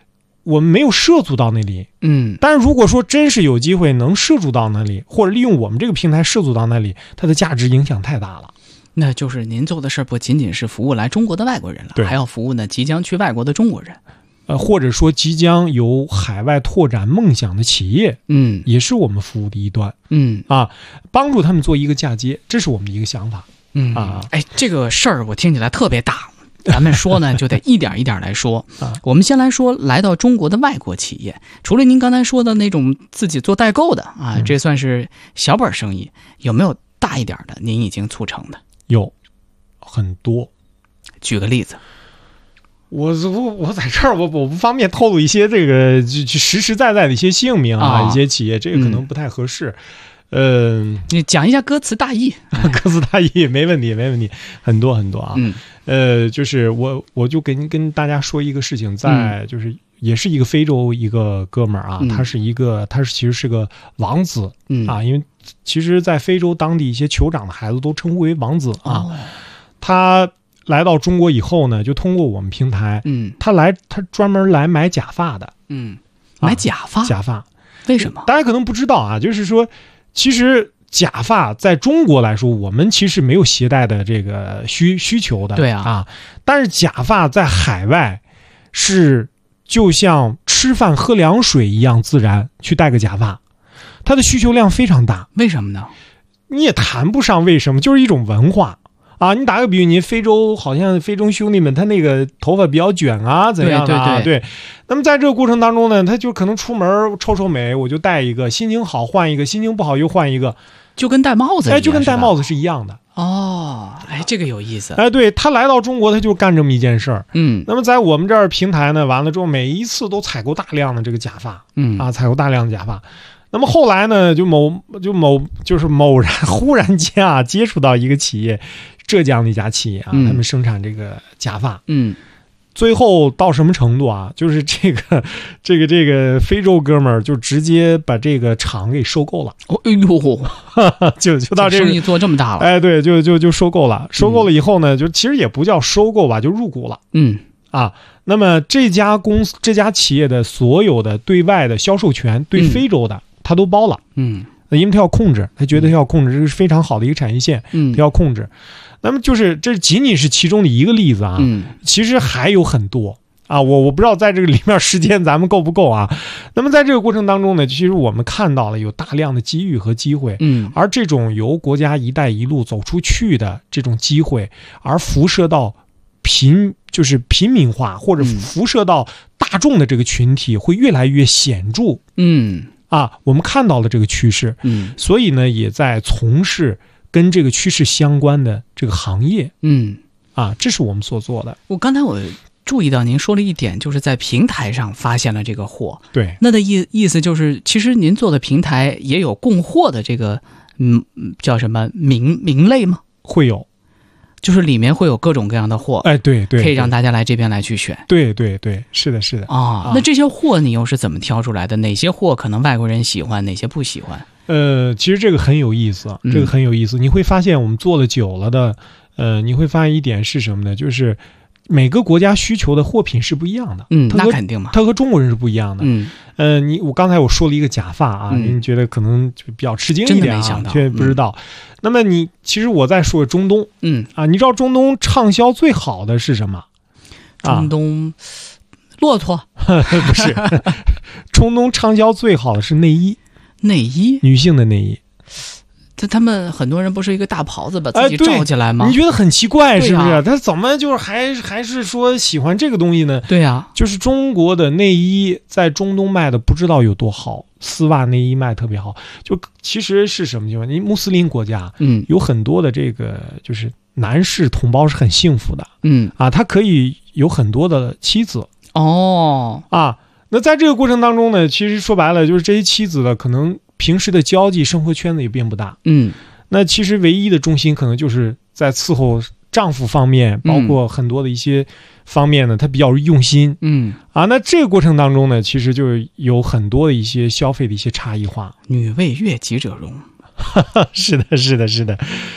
我们没有涉足到那里， 嗯， 但是如果说真是有机会能涉足到那里，或者利用我们这个平台涉足到那里，它的价值影响太大了。 那就是您做的事儿不仅仅是服务来中国的外国人了， 对， 还要服务呢即将去外国的中国人。 呃，或者说即将有海外拓展梦想的企业， 嗯， 也是我们服务的一端， 嗯啊，帮助他们做一个嫁接，这是我们的一个想法， 嗯啊， 哎，这个事儿我听起来特别大，咱们说呢就得一点一点来说。 啊， 我们先来说来到中国的外国企业，除了您刚才说的那种自己做代购的啊， 嗯、 这算是小本生意，有没有大一点的您已经促成的？ 有很多， 举个例子。 我我我在这儿我我不方便透露一些这个就实实在在的一些姓名啊， 啊一些企业，这个可能不太合适。嗯， 呃、你讲一下歌词大意， 歌词大意没问题，没问题，很多很多啊。 嗯， 呃，就是我我就跟跟大家说一个事情，在就是也是一个非洲一个哥们儿啊， 嗯、 他是一个他是其实是个王子， 嗯啊，因为其实，在非洲当地一些酋长的孩子都称呼为王子啊， 哦、 他。来到中国以后呢，就通过我们平台， 嗯， 他来，他专门来买假发的， 嗯，买假发， 啊、假发， 为什么？ 大家可能不知道啊，就是说，其实假发在中国来说，我们其实没有携带的这个需需求的， 对啊， 啊，但是假发在海外是就像吃饭喝凉水一样自然，去戴个假发，它的需求量非常大。 为什么呢？ 你也谈不上为什么，就是一种文化。啊，你打个比喻，你非洲好像非洲兄弟们，他那个头发比较卷啊，怎样的啊？ 对对对。 对，那么在这个过程当中呢，他就可能出门臭臭美，我就戴一个，心情好换一个，心情不好又换一个， 就跟戴帽子一样， 哎，就跟戴帽子是一样的。 哦，哎，这个有意思。 哎，对，他来到中国，他就干这么一件事儿。 嗯， 那么在我们这儿平台呢，完了之后，每一次都采购大量的这个假发， 嗯啊，采购大量的假发。那么后来呢，就某就某就是某然忽然间啊，接触到一个企业。浙江的一家企业啊， 嗯、 他们生产这个假发， 嗯， 最后到什么程度啊？就是这个这个这个非洲哥们儿就直接把这个厂给收购了。 哦，哎呦， 就就到这个生意做这么大了， 哎，对，就就就收购了。收购了以后呢，嗯、就其实也不叫收购吧，就入股了。 嗯啊，那么这家公司这家企业的所有的对外的销售权，对非洲的、嗯、他都包了。 嗯， 因为他要控制，他觉得他要控制，这是非常好的一个产业线。 嗯， 他要控制。那么就是这仅仅是其中的一个例子啊， 嗯， 其实还有很多啊，我我不知道在这个里面时间咱们够不够啊。那么在这个过程当中呢，其实我们看到了有大量的机遇和机会， 嗯， 而这种由国家一带一路走出去的这种机会，而辐射到贫就是平民化或者辐射到大众的这个群体会越来越显著， 嗯啊，我们看到了这个趋势， 嗯， 所以呢也在从事跟这个趋势相关的这个行业， 嗯， 啊，这是我们所做的。 我刚才我注意到您说了一点，就是在平台上发现了这个货。 对， 那的意意思就是，其实您做的平台也有供货的这个，嗯，叫什么名名类吗？ 会有， 就是里面会有各种各样的货。 哎，对对， 可以让大家来这边来去选。 对对对，是的，是的。 啊， 啊那这些货你又是怎么挑出来的？哪些货可能外国人喜欢，哪些不喜欢？ 呃，其实这个很有意思，这个很有意思。嗯、你会发现，我们做了久了的，呃，你会发现一点是什么呢？就是每个国家需求的货品是不一样的。 嗯，那肯定嘛， 它和中国人是不一样的。 嗯， 呃，你我刚才我说了一个假发啊， 嗯、 您觉得可能就比较吃惊一点啊，却不知道。嗯、那么你其实我在说中东， 嗯啊，你知道中东畅销最好的是什么？ 中东、啊、骆驼不是，中东畅销最好的是内衣。 内衣， 女性的内衣， 他他们很多人不是一个大袍子把自己罩起来吗？ 哎、你觉得很奇怪是不是？ 啊、 他怎么就是还还是说喜欢这个东西呢？ 对呀、啊， 就是中国的内衣在中东卖的不知道有多好，丝袜内衣卖特别好。就其实是什么情况？你穆斯林国家， 嗯， 有很多的这个就是男士同胞是很幸福的， 嗯啊，他可以有很多的妻子哦啊。那在这个过程当中呢，其实说白了就是这些妻子的可能平时的交际生活圈子也并不大， 嗯， 那其实唯一的重心可能就是在伺候丈夫方面，包括很多的一些方面呢，他比较用心， 嗯啊，那这个过程当中呢，其实就有很多的一些消费的一些差异化。 女为悦己者容， 是的，是的，是的。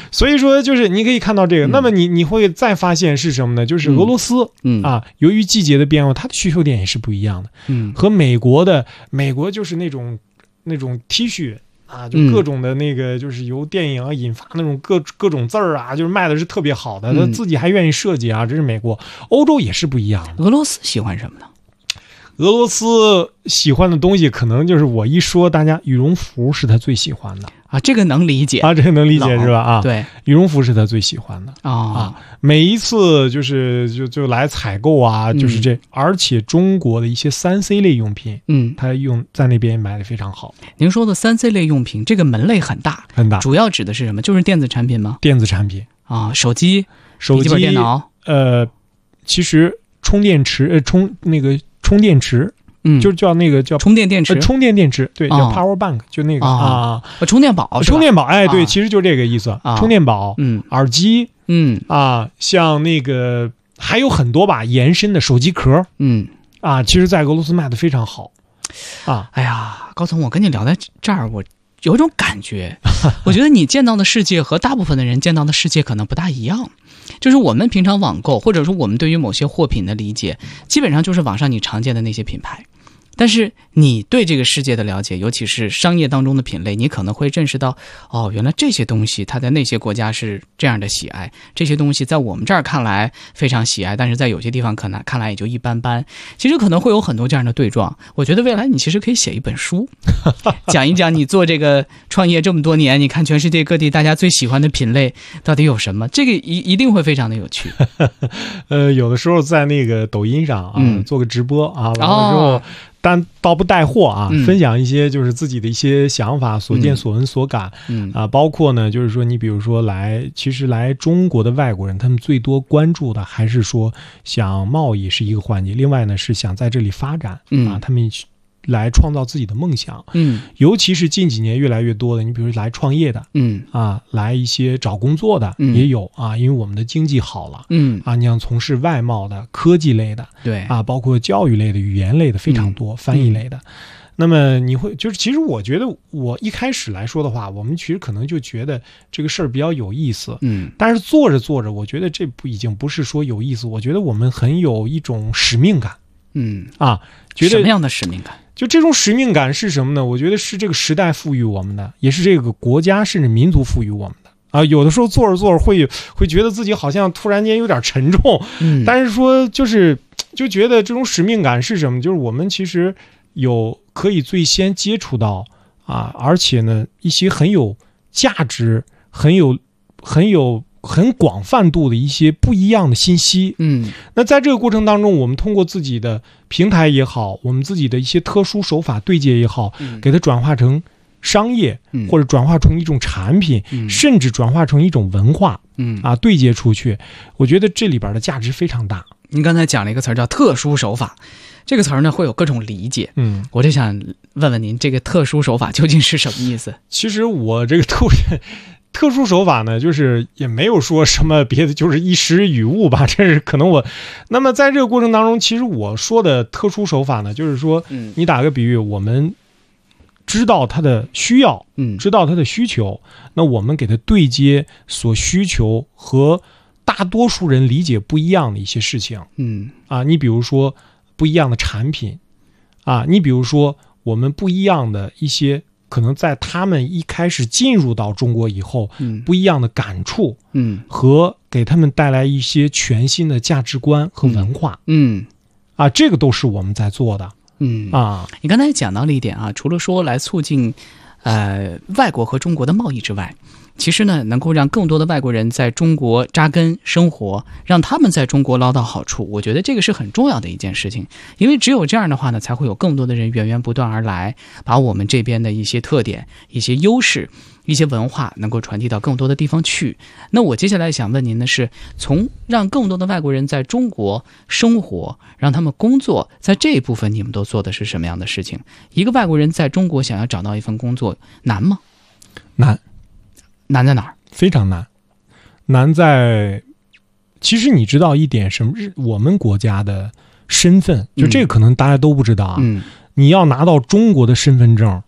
所以说就是你可以看到这个，嗯、那么你你会再发现是什么呢？就是俄罗斯，嗯啊，由于季节的变化，它的需求点也是不一样的，嗯，和美国的美国就是那种那种 T 恤。啊，就各种的那个，就是由电影啊引发那种各各种字儿啊，就是卖的是特别好的，他自己还愿意设计啊，这是美国。欧洲也是不一样的。 俄罗斯喜欢什么呢？ 俄罗斯喜欢的东西，可能就是我一说，大家羽绒服是他最喜欢的啊，这个能理解啊，这个能理解是吧？啊， 对， 羽绒服是他最喜欢的啊啊，每一次就是就就来采购啊，就是这，嗯、而且中国的一些三 C 类用品，嗯，他用在那边买的非常好。 您说的三 C 类用品，这个门类很大很大， 主要指的是什么？就是电子产品吗？ 电子产品啊，手机、 手机、 笔记本电脑， 呃，其实充电池，呃，充那个充电池。嗯，就叫那个叫充电电池， 呃、充电电池，对，叫 power bank，、哦、就那个啊， 啊充电宝， 充电宝，哎，对，啊、其实就这个意思，啊、充电宝，嗯，耳机， 嗯， 啊，像那个还有很多吧，延伸的手机壳， 嗯， 啊，其实在俄罗斯卖的非常好，啊， 哎呀，高总，我跟你聊在这儿，我有一种感觉，我觉得你见到的世界和大部分的人见到的世界可能不大一样。就是我们平常网购，或者说我们对于某些货品的理解，基本上就是网上你常见的那些品牌。但是你对这个世界的了解，尤其是商业当中的品类，你可能会认识到，哦，原来这些东西它在那些国家是这样的喜爱，这些东西在我们这儿看来非常喜爱，但是在有些地方可能看来也就一般般。其实可能会有很多这样的对撞。我觉得未来你其实可以写一本书，讲一讲你做这个创业这么多年，你看全世界各地大家最喜欢的品类到底有什么，这个一一定会非常的有趣。 呃，有的时候在那个抖音上啊，嗯、做个直播啊，完了之后。哦但倒不带货啊，嗯、分享一些就是自己的一些想法、所见所闻所感，嗯啊，包括呢，就是说你比如说来，其实来中国的外国人，他们最多关注的还是说想贸易是一个环节，另外呢是想在这里发展，嗯啊，他们来创造自己的梦想，嗯，尤其是近几年越来越多的，你比如来创业的，嗯啊，来一些找工作的、嗯、也有啊，因为我们的经济好了，嗯啊，你想从事外贸的、科技类的， 对啊，包括教育类的、语言类的非常多，嗯、翻译类的。那么你会就是，其实我觉得我一开始来说的话，我们其实可能就觉得这个事儿比较有意思，嗯，但是做着做着，我觉得这不已经不是说有意思，我觉得我们很有一种使命感， 嗯啊，觉得什么样的使命感？ 就这种使命感是什么呢？我觉得是这个时代赋予我们的，也是这个国家甚至民族赋予我们的啊。有的时候做着做着会会觉得自己好像突然间有点沉重，嗯，但是说就是就觉得这种使命感是什么？就是我们其实有可以最先接触到啊，而且呢一些很有价值、很有很有。很广泛度的一些不一样的信息，嗯，那在这个过程当中，我们通过自己的平台也好，我们自己的一些特殊手法对接也好，嗯、给它转化成商业，嗯、或者转化成一种产品，嗯、甚至转化成一种文化，嗯啊，对接出去，我觉得这里边的价值非常大。 您刚才讲了一个词儿叫特殊手法，这个词儿呢会有各种理解，嗯，我就想问问您，这个特殊手法究竟是什么意思？ 其实我这个特特殊手法呢，就是也没有说什么别的，就是一时语误吧，这是可能我。那么在这个过程当中，其实我说的特殊手法呢，就是说，嗯，你打个比喻，我们知道他的需要，嗯，知道他的需求，那我们给他对接所需求和大多数人理解不一样的一些事情，嗯，啊，你比如说不一样的产品，啊，你比如说我们不一样的一些。可能在他们一开始进入到中国以后，嗯，不一样的感触，嗯，和给他们带来一些全新的价值观和文化，嗯，啊，这个都是我们在做的，嗯啊。 你刚才讲到了一点啊，除了说来促进，呃，外国和中国的贸易之外，其实呢，能够让更多的外国人在中国扎根生活，让他们在中国捞到好处，我觉得这个是很重要的一件事情。因为只有这样的话呢，才会有更多的人源源不断而来，把我们这边的一些特点、一些优势、一些文化能够传递到更多的地方去。那我接下来想问您的是，从让更多的外国人在中国生活，让他们工作，在这一部分你们都做的是什么样的事情？一个外国人在中国想要找到一份工作，难吗？ 难。 难在哪儿？ 非常难，难在，其实你知道一点什么？我们国家的身份，就这个可能大家都不知道啊。嗯，你要拿到中国的身份证，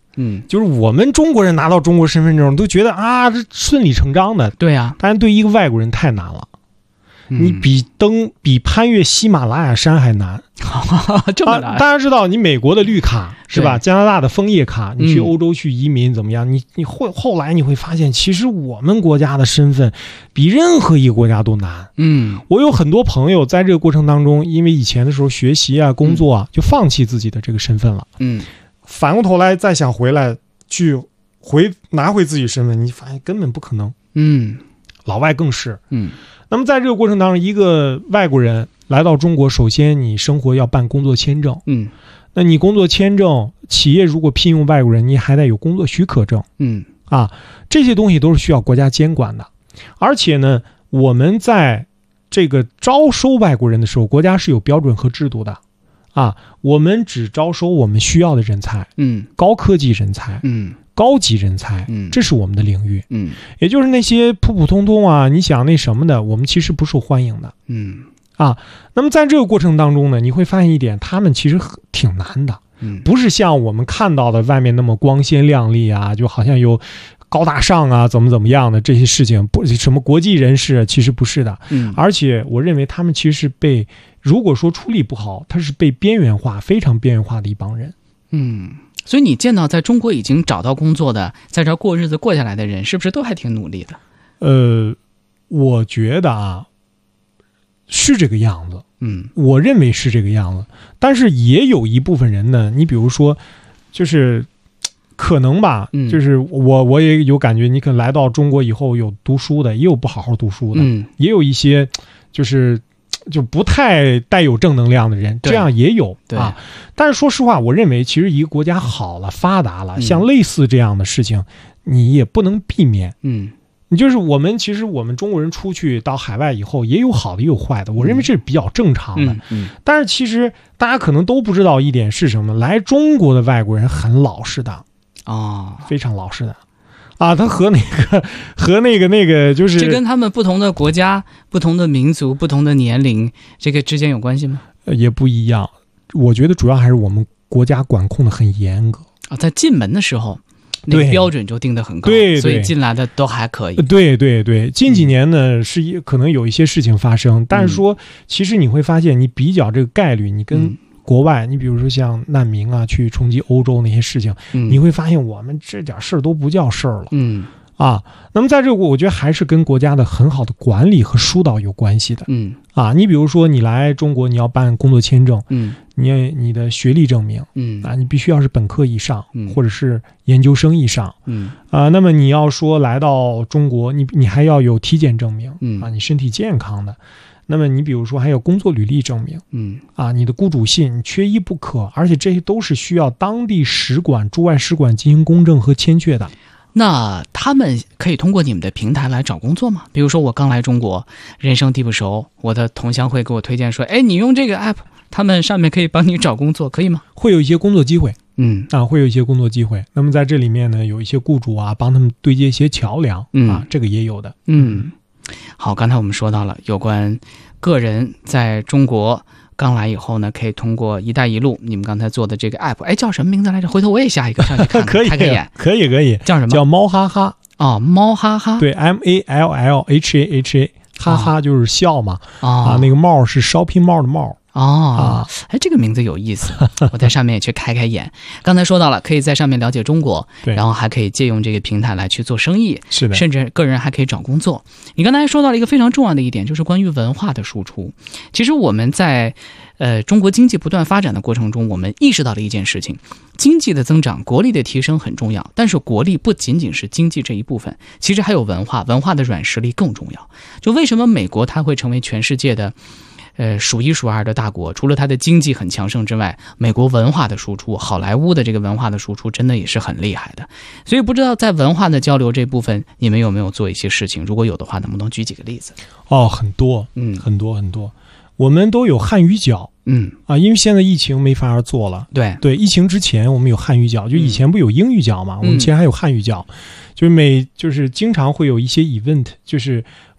嗯， 就是我们中国人拿到中国身份证都觉得啊，这顺理成章的。 对啊， 但是对一个外国人太难了。嗯、你比登比攀越喜马拉雅山还难。 这么难、 啊？大家知道，你美国的绿卡是吧？加拿大的枫叶卡，你去欧洲去移民怎么样？嗯、你你会后来你会发现，其实我们国家的身份比任何一个国家都难。 嗯， 我有很多朋友在这个过程当中，因为以前的时候学习啊、工作啊，就放弃自己的这个身份了。 嗯， 反过头来再想回来去回拿回自己身份，你发现根本不可能。 嗯， 老外更是。 嗯。 那么在这个过程当中，一个外国人来到中国，首先你生活要办工作签证， 嗯， 那你工作签证，企业如果聘用外国人，你还得有工作许可证， 嗯， 啊，这些东西都是需要国家监管的。而且呢，我们在这个招收外国人的时候，国家是有标准和制度的，啊，我们只招收我们需要的人才， 嗯， 高科技人才， 嗯。 高级人才， 嗯， 这是我们的领域， 嗯， 也就是那些普普通通啊，你想那什么的，我们其实不受欢迎的， 嗯， 啊，那么在这个过程当中呢，你会发现一点，他们其实挺难的， 嗯， 不是像我们看到的外面那么光鲜亮丽啊，就好像有高大上啊，怎么怎么样的这些事情，不什么国际人士，其实不是的， 嗯， 而且我认为他们其实是被，如果说处理不好，他是被边缘化，非常边缘化的一帮人， 嗯。所以你见到在中国已经找到工作的，在这儿过日子过下来的人，是不是都还挺努力的？ 呃，我觉得啊，是这个样子。 嗯， 我认为是这个样子。但是也有一部分人呢，你比如说，就是可能吧， 嗯、 就是我我也有感觉，你可能来到中国以后有读书的，也有不好好读书的， 嗯、 也有一些就是就不太带有正能量的人，这样也有啊。但是说实话，我认为其实一个国家好了、发达了， 嗯、 像类似这样的事情，你也不能避免。 嗯， 你就是我们其实我们中国人出去到海外以后，也有好的也有坏的，我认为这是比较正常的。 嗯嗯、 但是其实大家可能都不知道一点是什么，来中国的外国人很老实的啊、哦， 非常老实的。啊，他和那个和那个那个就是这跟他们不同的国家、不同的民族、不同的年龄，这个之间有关系吗？ 呃，也不一样。我觉得主要还是我们国家管控的很严格啊，在进门的时候，那个标准就定得很高， 对， 所以进来的都还可以。 对对对，近几年呢、嗯、是一可能有一些事情发生，但是说、嗯、其实你会发现，你比较这个概率，你跟、嗯国外，你比如说像难民啊，去冲击欧洲那些事情， 嗯、 你会发现我们这点事儿都不叫事儿了。 嗯， 啊，那么在这个，我觉得还是跟国家的很好的管理和疏导有关系的。 嗯， 啊，你比如说你来中国，你要办工作签证， 嗯， 你你的学历证明， 嗯， 啊，你必须要是本科以上， 嗯， 或者是研究生以上， 嗯， 啊，那么你要说来到中国，你你还要有体检证明， 嗯， 啊，你身体健康的。那么你比如说还有工作履历证明， 嗯啊，你的雇主信你缺一不可，而且这些都是需要当地使馆、驻外使馆进行公证和签确的。 那他们可以通过你们的平台来找工作吗？比如说我刚来中国，人生地不熟，我的同乡会给我推荐说，哎，你用这个 app， 他们上面可以帮你找工作，可以吗？ 会有一些工作机会， 嗯啊，会有一些工作机会。那么在这里面呢，有一些雇主啊，帮他们对接一些桥梁， 嗯、 啊，这个也有的， 嗯。好，刚才我们说到了有关个人在中国刚来以后呢，可以通过一带一路你们刚才做的这个 app， 哎，叫什么名字来着？回头我也下一个上去看看可以开开眼。 可以可以， 叫什么？ 叫猫哈哈。 哦，猫哈哈。 对 ，M A L L H A H A， 哈哈就是笑嘛。 哦、 啊，那个帽是 shopping mall 的帽。 哦，哎，这个名字有意思，我在上面也去开开眼。刚才说到了，可以在上面了解中国， 对， 然后还可以借用这个平台来去做生意， 是的， 甚至个人还可以找工作。你刚才说到了一个非常重要的一点，就是关于文化的输出。其实我们在呃中国经济不断发展的过程中，我们意识到了一件事情：经济的增长、国力的提升很重要，但是国力不仅仅是经济这一部分，其实还有文化，文化的软实力更重要。就为什么美国它会成为全世界的呃，数一数二的大国，除了它的经济很强盛之外，美国文化的输出，好莱坞的这个文化的输出真的也是很厉害的。所以不知道在文化的交流这部分，你们有没有做一些事情？如果有的话，能不能举几个例子？ 哦，很多， 嗯， 很多很多。我们都有汉语角， 嗯啊，因为现在疫情没法做了。 对对，疫情之前我们有汉语角，就以前不有英语角嘛， 嗯、 我们其实还有汉语角，就是每就是经常会有一些 event，就是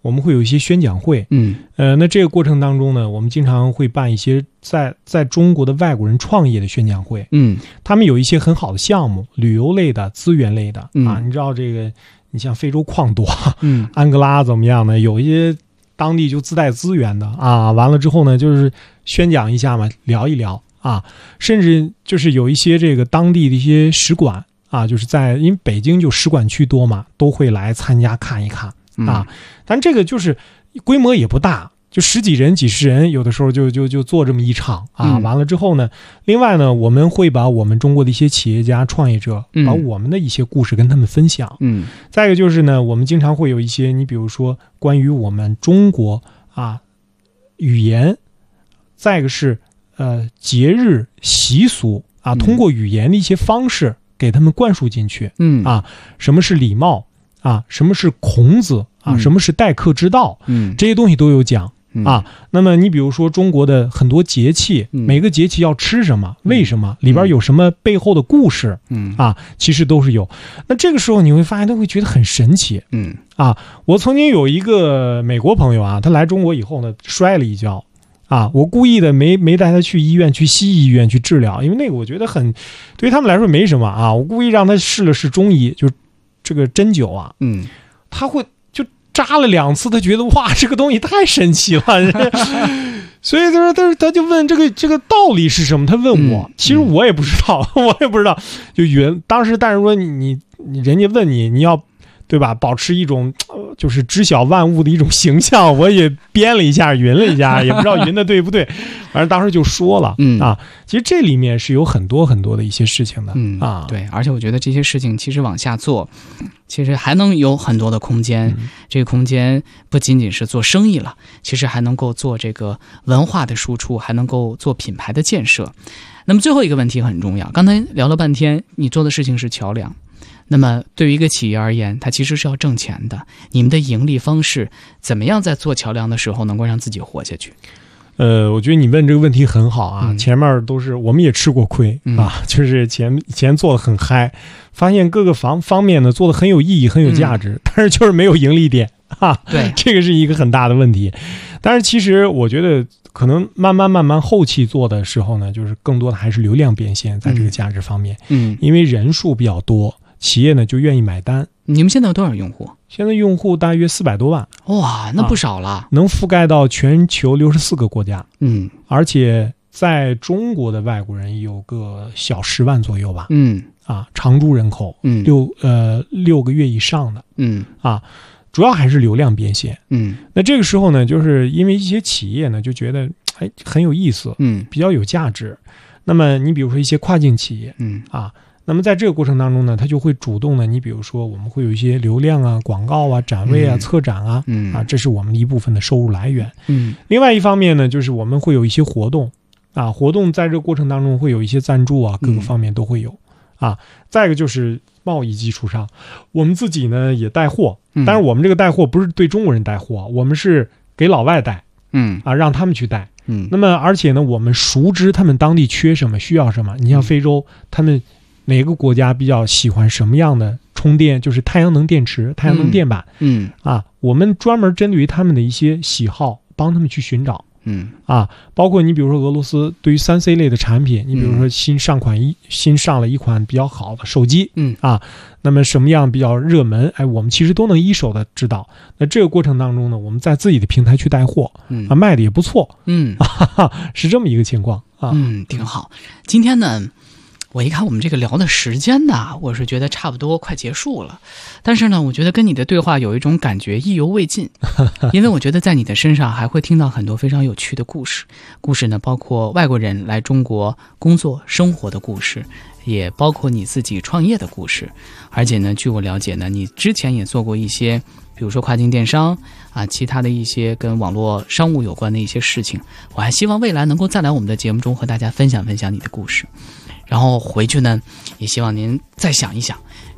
我们会有一些宣讲会， 嗯， 呃，那这个过程当中呢，我们经常会办一些在在中国的外国人创业的宣讲会， 嗯， 他们有一些很好的项目，旅游类的、资源类的、 嗯、 啊，你知道这个，你像非洲矿多， 嗯， 安哥拉怎么样呢？有一些当地就自带资源的啊，完了之后呢，就是宣讲一下嘛，聊一聊啊，甚至就是有一些这个当地的一些使馆啊，就是在因为北京就使馆区多嘛，都会来参加看一看啊， 嗯、 但这个就是规模也不大。就十几人、几十人，有的时候就就就做这么一场啊。 嗯、 完了之后呢，另外呢，我们会把我们中国的一些企业家、创业者， 嗯、 把我们的一些故事跟他们分享。 嗯。 再一个就是呢，我们经常会有一些，你比如说关于我们中国啊语言，再一个是呃节日习俗啊，通过语言的一些方式给他们灌输进去。 嗯啊，什么是礼貌啊？什么是孔子啊？ 嗯、 什么是待客之道？ 嗯， 这些东西都有讲。啊，那么你比如说中国的很多节气， 嗯、 每个节气要吃什么，为什么，里边有什么背后的故事， 嗯啊，其实都是有。那这个时候你会发现，他会觉得很神奇， 嗯啊，我曾经有一个美国朋友啊，他来中国以后呢，摔了一跤，啊，我故意的没没带他去医院，去西医医院去治疗，因为那个我觉得很，对于他们来说没什么啊，我故意让他试了试中医，就这个针灸啊， 嗯， 他会。扎了两次，他觉得哇，这个东西太神奇了，所以他说，他说他就问这个这个道理是什么？他问我， 嗯、 其实我也不知道，嗯、我也不知道。就原当时，但是说你你你人家问你，你要对吧？保持一种呃就是知晓万物的一种形象，我也编了一下，匀了一下，也不知道匀的对不对。反正当时就说了， 嗯啊，其实这里面是有很多很多的一些事情的， 嗯啊， 对，而且我觉得这些事情其实往下做，其实还能有很多的空间。嗯、这个空间不仅仅是做生意了，其实还能够做这个文化的输出，还能够做品牌的建设。那么最后一个问题很重要，刚才聊了半天，你做的事情是桥梁。那么对于一个企业而言，它其实是要挣钱的。你们的盈利方式怎么样在做桥梁的时候能够让自己活下去？ 呃，我觉得你问这个问题很好啊， 嗯、 前面都是我们也吃过亏、 嗯、 啊，就是前前做的很嗨，发现各个方方面呢做的很有意义、很有价值，嗯、但是就是没有盈利点啊， 对， 这个是一个很大的问题。但是其实我觉得可能慢慢慢慢后期做的时候呢，就是更多的还是流量变现在这个价值方面， 嗯， 因为人数比较多。企业呢就愿意买单。 你们现在有多少用户？ 现在用户大约四百多万。 哇，那不少了、啊。 能覆盖到全球六十四个国家。 嗯， 而且在中国的外国人有个小十万左右吧。 嗯， 啊，常住人口， 嗯， 六呃六个月以上的。 嗯， 啊，主要还是流量变现。 嗯， 那这个时候呢，就是因为一些企业呢就觉得哎很有意思， 嗯， 比较有价值。那么你比如说一些跨境企业， 嗯啊。那么在这个过程当中呢，他就会主动的，你比如说我们会有一些流量啊、广告啊、展位啊、 嗯、 策展啊， 嗯啊，这是我们的一部分的收入来源。 嗯， 另外一方面呢，就是我们会有一些活动，啊，活动在这个过程当中会有一些赞助啊，各个方面都会有， 嗯、 啊。再一个就是贸易基础上，我们自己呢也带货，但是我们这个带货不是对中国人带货，我们是给老外带， 嗯啊，让他们去带。 嗯， 那么而且呢，我们熟知他们当地缺什么、需要什么。你像非洲，嗯、他们。哪个国家比较喜欢什么样的充电？就是太阳能电池、太阳能电板。 嗯, 嗯啊，我们专门针对于他们的一些喜好，帮他们去寻找。 嗯啊，包括你比如说俄罗斯对于三 C 类的产品，你比如说新上款一、嗯、新上了一款比较好的手机， 嗯啊，那么什么样比较热门？哎，我们其实都能一手的知道。那这个过程当中呢，我们在自己的平台去带货， 嗯啊，卖的也不错， 嗯， 啊、是这么一个情况啊。 嗯，挺好。今天呢，我一看我们这个聊的时间呢，我是觉得差不多快结束了，但是呢，我觉得跟你的对话有一种感觉意犹未尽，因为我觉得在你的身上还会听到很多非常有趣的故事。故事呢，包括外国人来中国工作生活的故事，也包括你自己创业的故事。而且呢，据我了解呢，你之前也做过一些，比如说跨境电商啊，其他的一些跟网络商务有关的一些事情。我还希望未来能够再来我们的节目中和大家分享分享你的故事。然后回去呢，也希望您再想一想，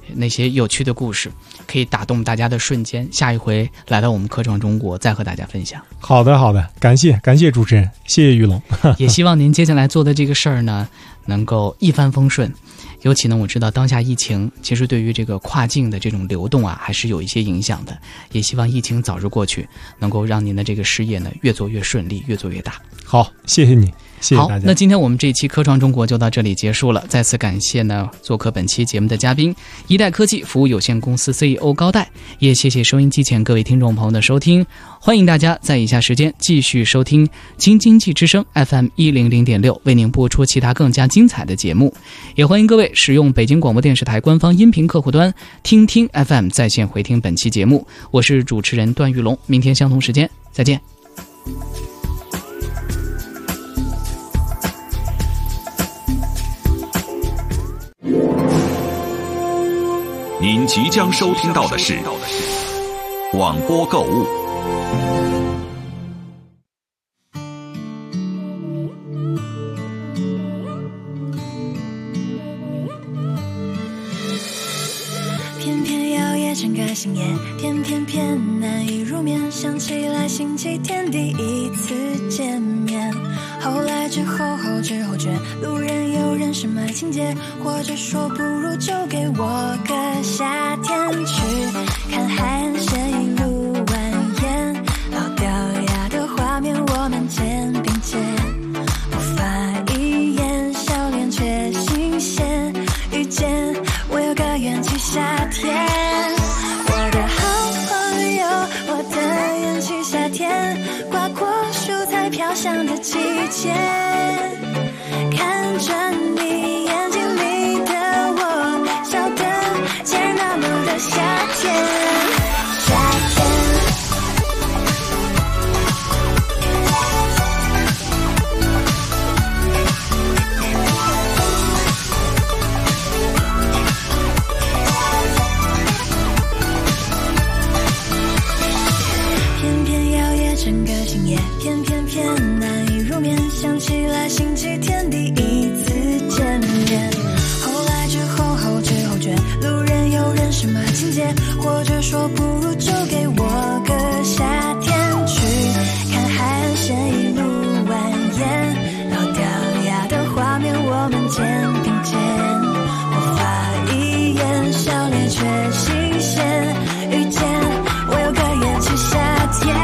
那些有趣的故事，可以打动大家的瞬间，下一回来到我们科创中国再和大家分享。 好的好的，感谢感谢主持人，谢谢于龙。 也希望您接下来做的这个事儿呢能够一帆风顺。尤其呢，我知道当下疫情其实对于这个跨境的这种流动啊，还是有一些影响的。也希望疫情早日过去，能够让您的这个事业呢越做越顺利，越做越大。 好，谢谢你，谢谢大家。 好，那今天我们这期科创中国就到这里结束了。再次感谢呢做客本期节目的嘉宾，一代科技服务有限公司 C E O 高代，也谢谢收音机前各位听众朋友的收听。欢迎大家在以下时间继续收听京津冀之声 F M 一零零点六，为您播出其他更加精彩的节目。也欢迎各位使用北京广播电视台官方音频客户端听听 F M 在线回听本期节目。我是主持人段玉龙，明天相同时间再见。 您即将收听到的是广播购物。 偏偏要夜整个星夜，偏偏偏难以入眠，想起来星期天第一次见面，后来之后后知后觉，路人有人什么情节，或者说不如就给我个夏天，去看海岸线一路蜿蜒，老掉牙的画面我们肩并肩，无法一眼笑脸却新鲜，遇见我有个元气夏天，我的好朋友，我的元气夏天，挂过蔬菜飘香的季节，看着你眼睛里的我，笑得竟然那么的夏天，夏天。偏偏要夜整个星夜，偏偏偏难以入眠，想起来星期天第一次见面，后来之后后知后觉，路人有人什么情节，或者说不如就给我个夏天，去看海岸线一路蜿蜒，老掉牙的画面我们肩并肩，无法一眼笑脸却新鲜，遇见我有个元气夏天，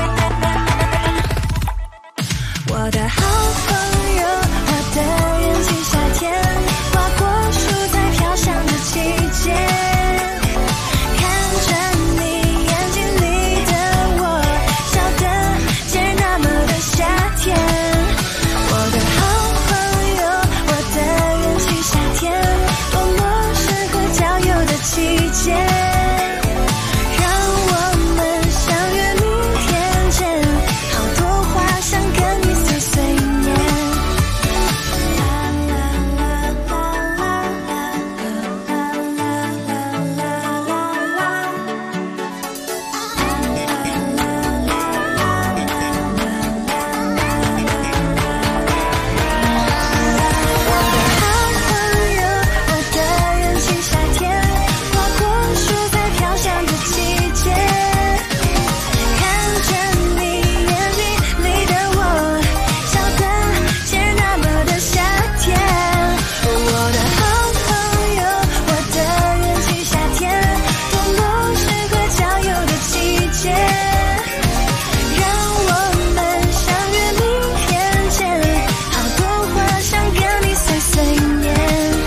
我的好朋友，我的元气夏天，挂过蔬菜飘香的季节，看着你眼睛里的我，笑得竟然那么的夏天，我的好朋友，我的元气夏天，多么适合郊游的季节，让我们相约明天见，好多话想跟你碎碎念，啦啦啦啦啦啦啦啦啦啦我的好朋友，我的元气夏天，挂过蔬菜飘香的季节，看着你眼睛里的我，笑得竟然那么的夏天，我的好朋友，我的元气夏天，多么适合郊游的季节，让我们相约明天见，好多话想跟你碎碎念。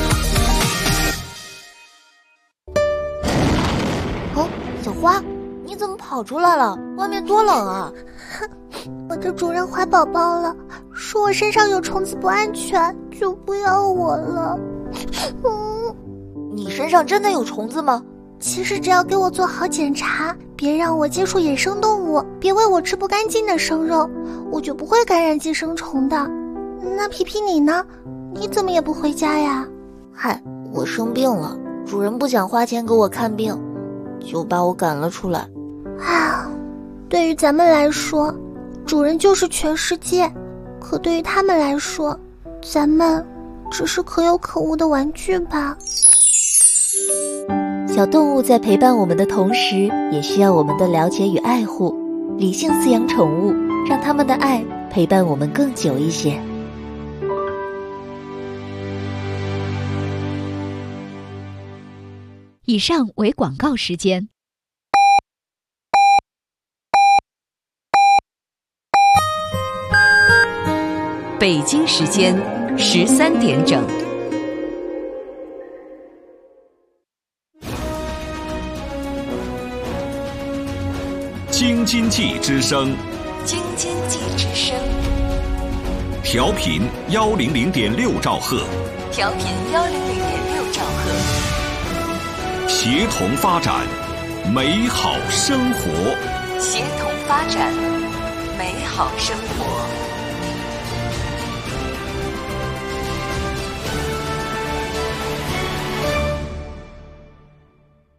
哦，小花，你怎么跑出来了？外面多冷啊！ 我的主人怀宝宝了，说我身上有虫子不安全，就不要我了。嗯， 你身上真的有虫子吗？ 其实只要给我做好检查，别让我接触野生动物，别喂我吃不干净的生肉，我就不会感染寄生虫的。那皮皮你呢？你怎么也不回家呀？ 嗨，我生病了，主人不想花钱给我看病，就把我赶了出来。 啊，对于咱们来说，主人就是全世界，可对于他们来说，咱们只是可有可无的玩具吧。 小动物在陪伴我们的同时，也需要我们的了解与爱护。理性饲养宠物，让它们的爱陪伴我们更久一些。 以上为广告时间。 北京时间十三点整。 京津冀之声， 京津冀之声， 调频幺零零点六兆赫， 调频幺零零点六兆赫， 协同发展，美好生活， 协同发展，美好生活。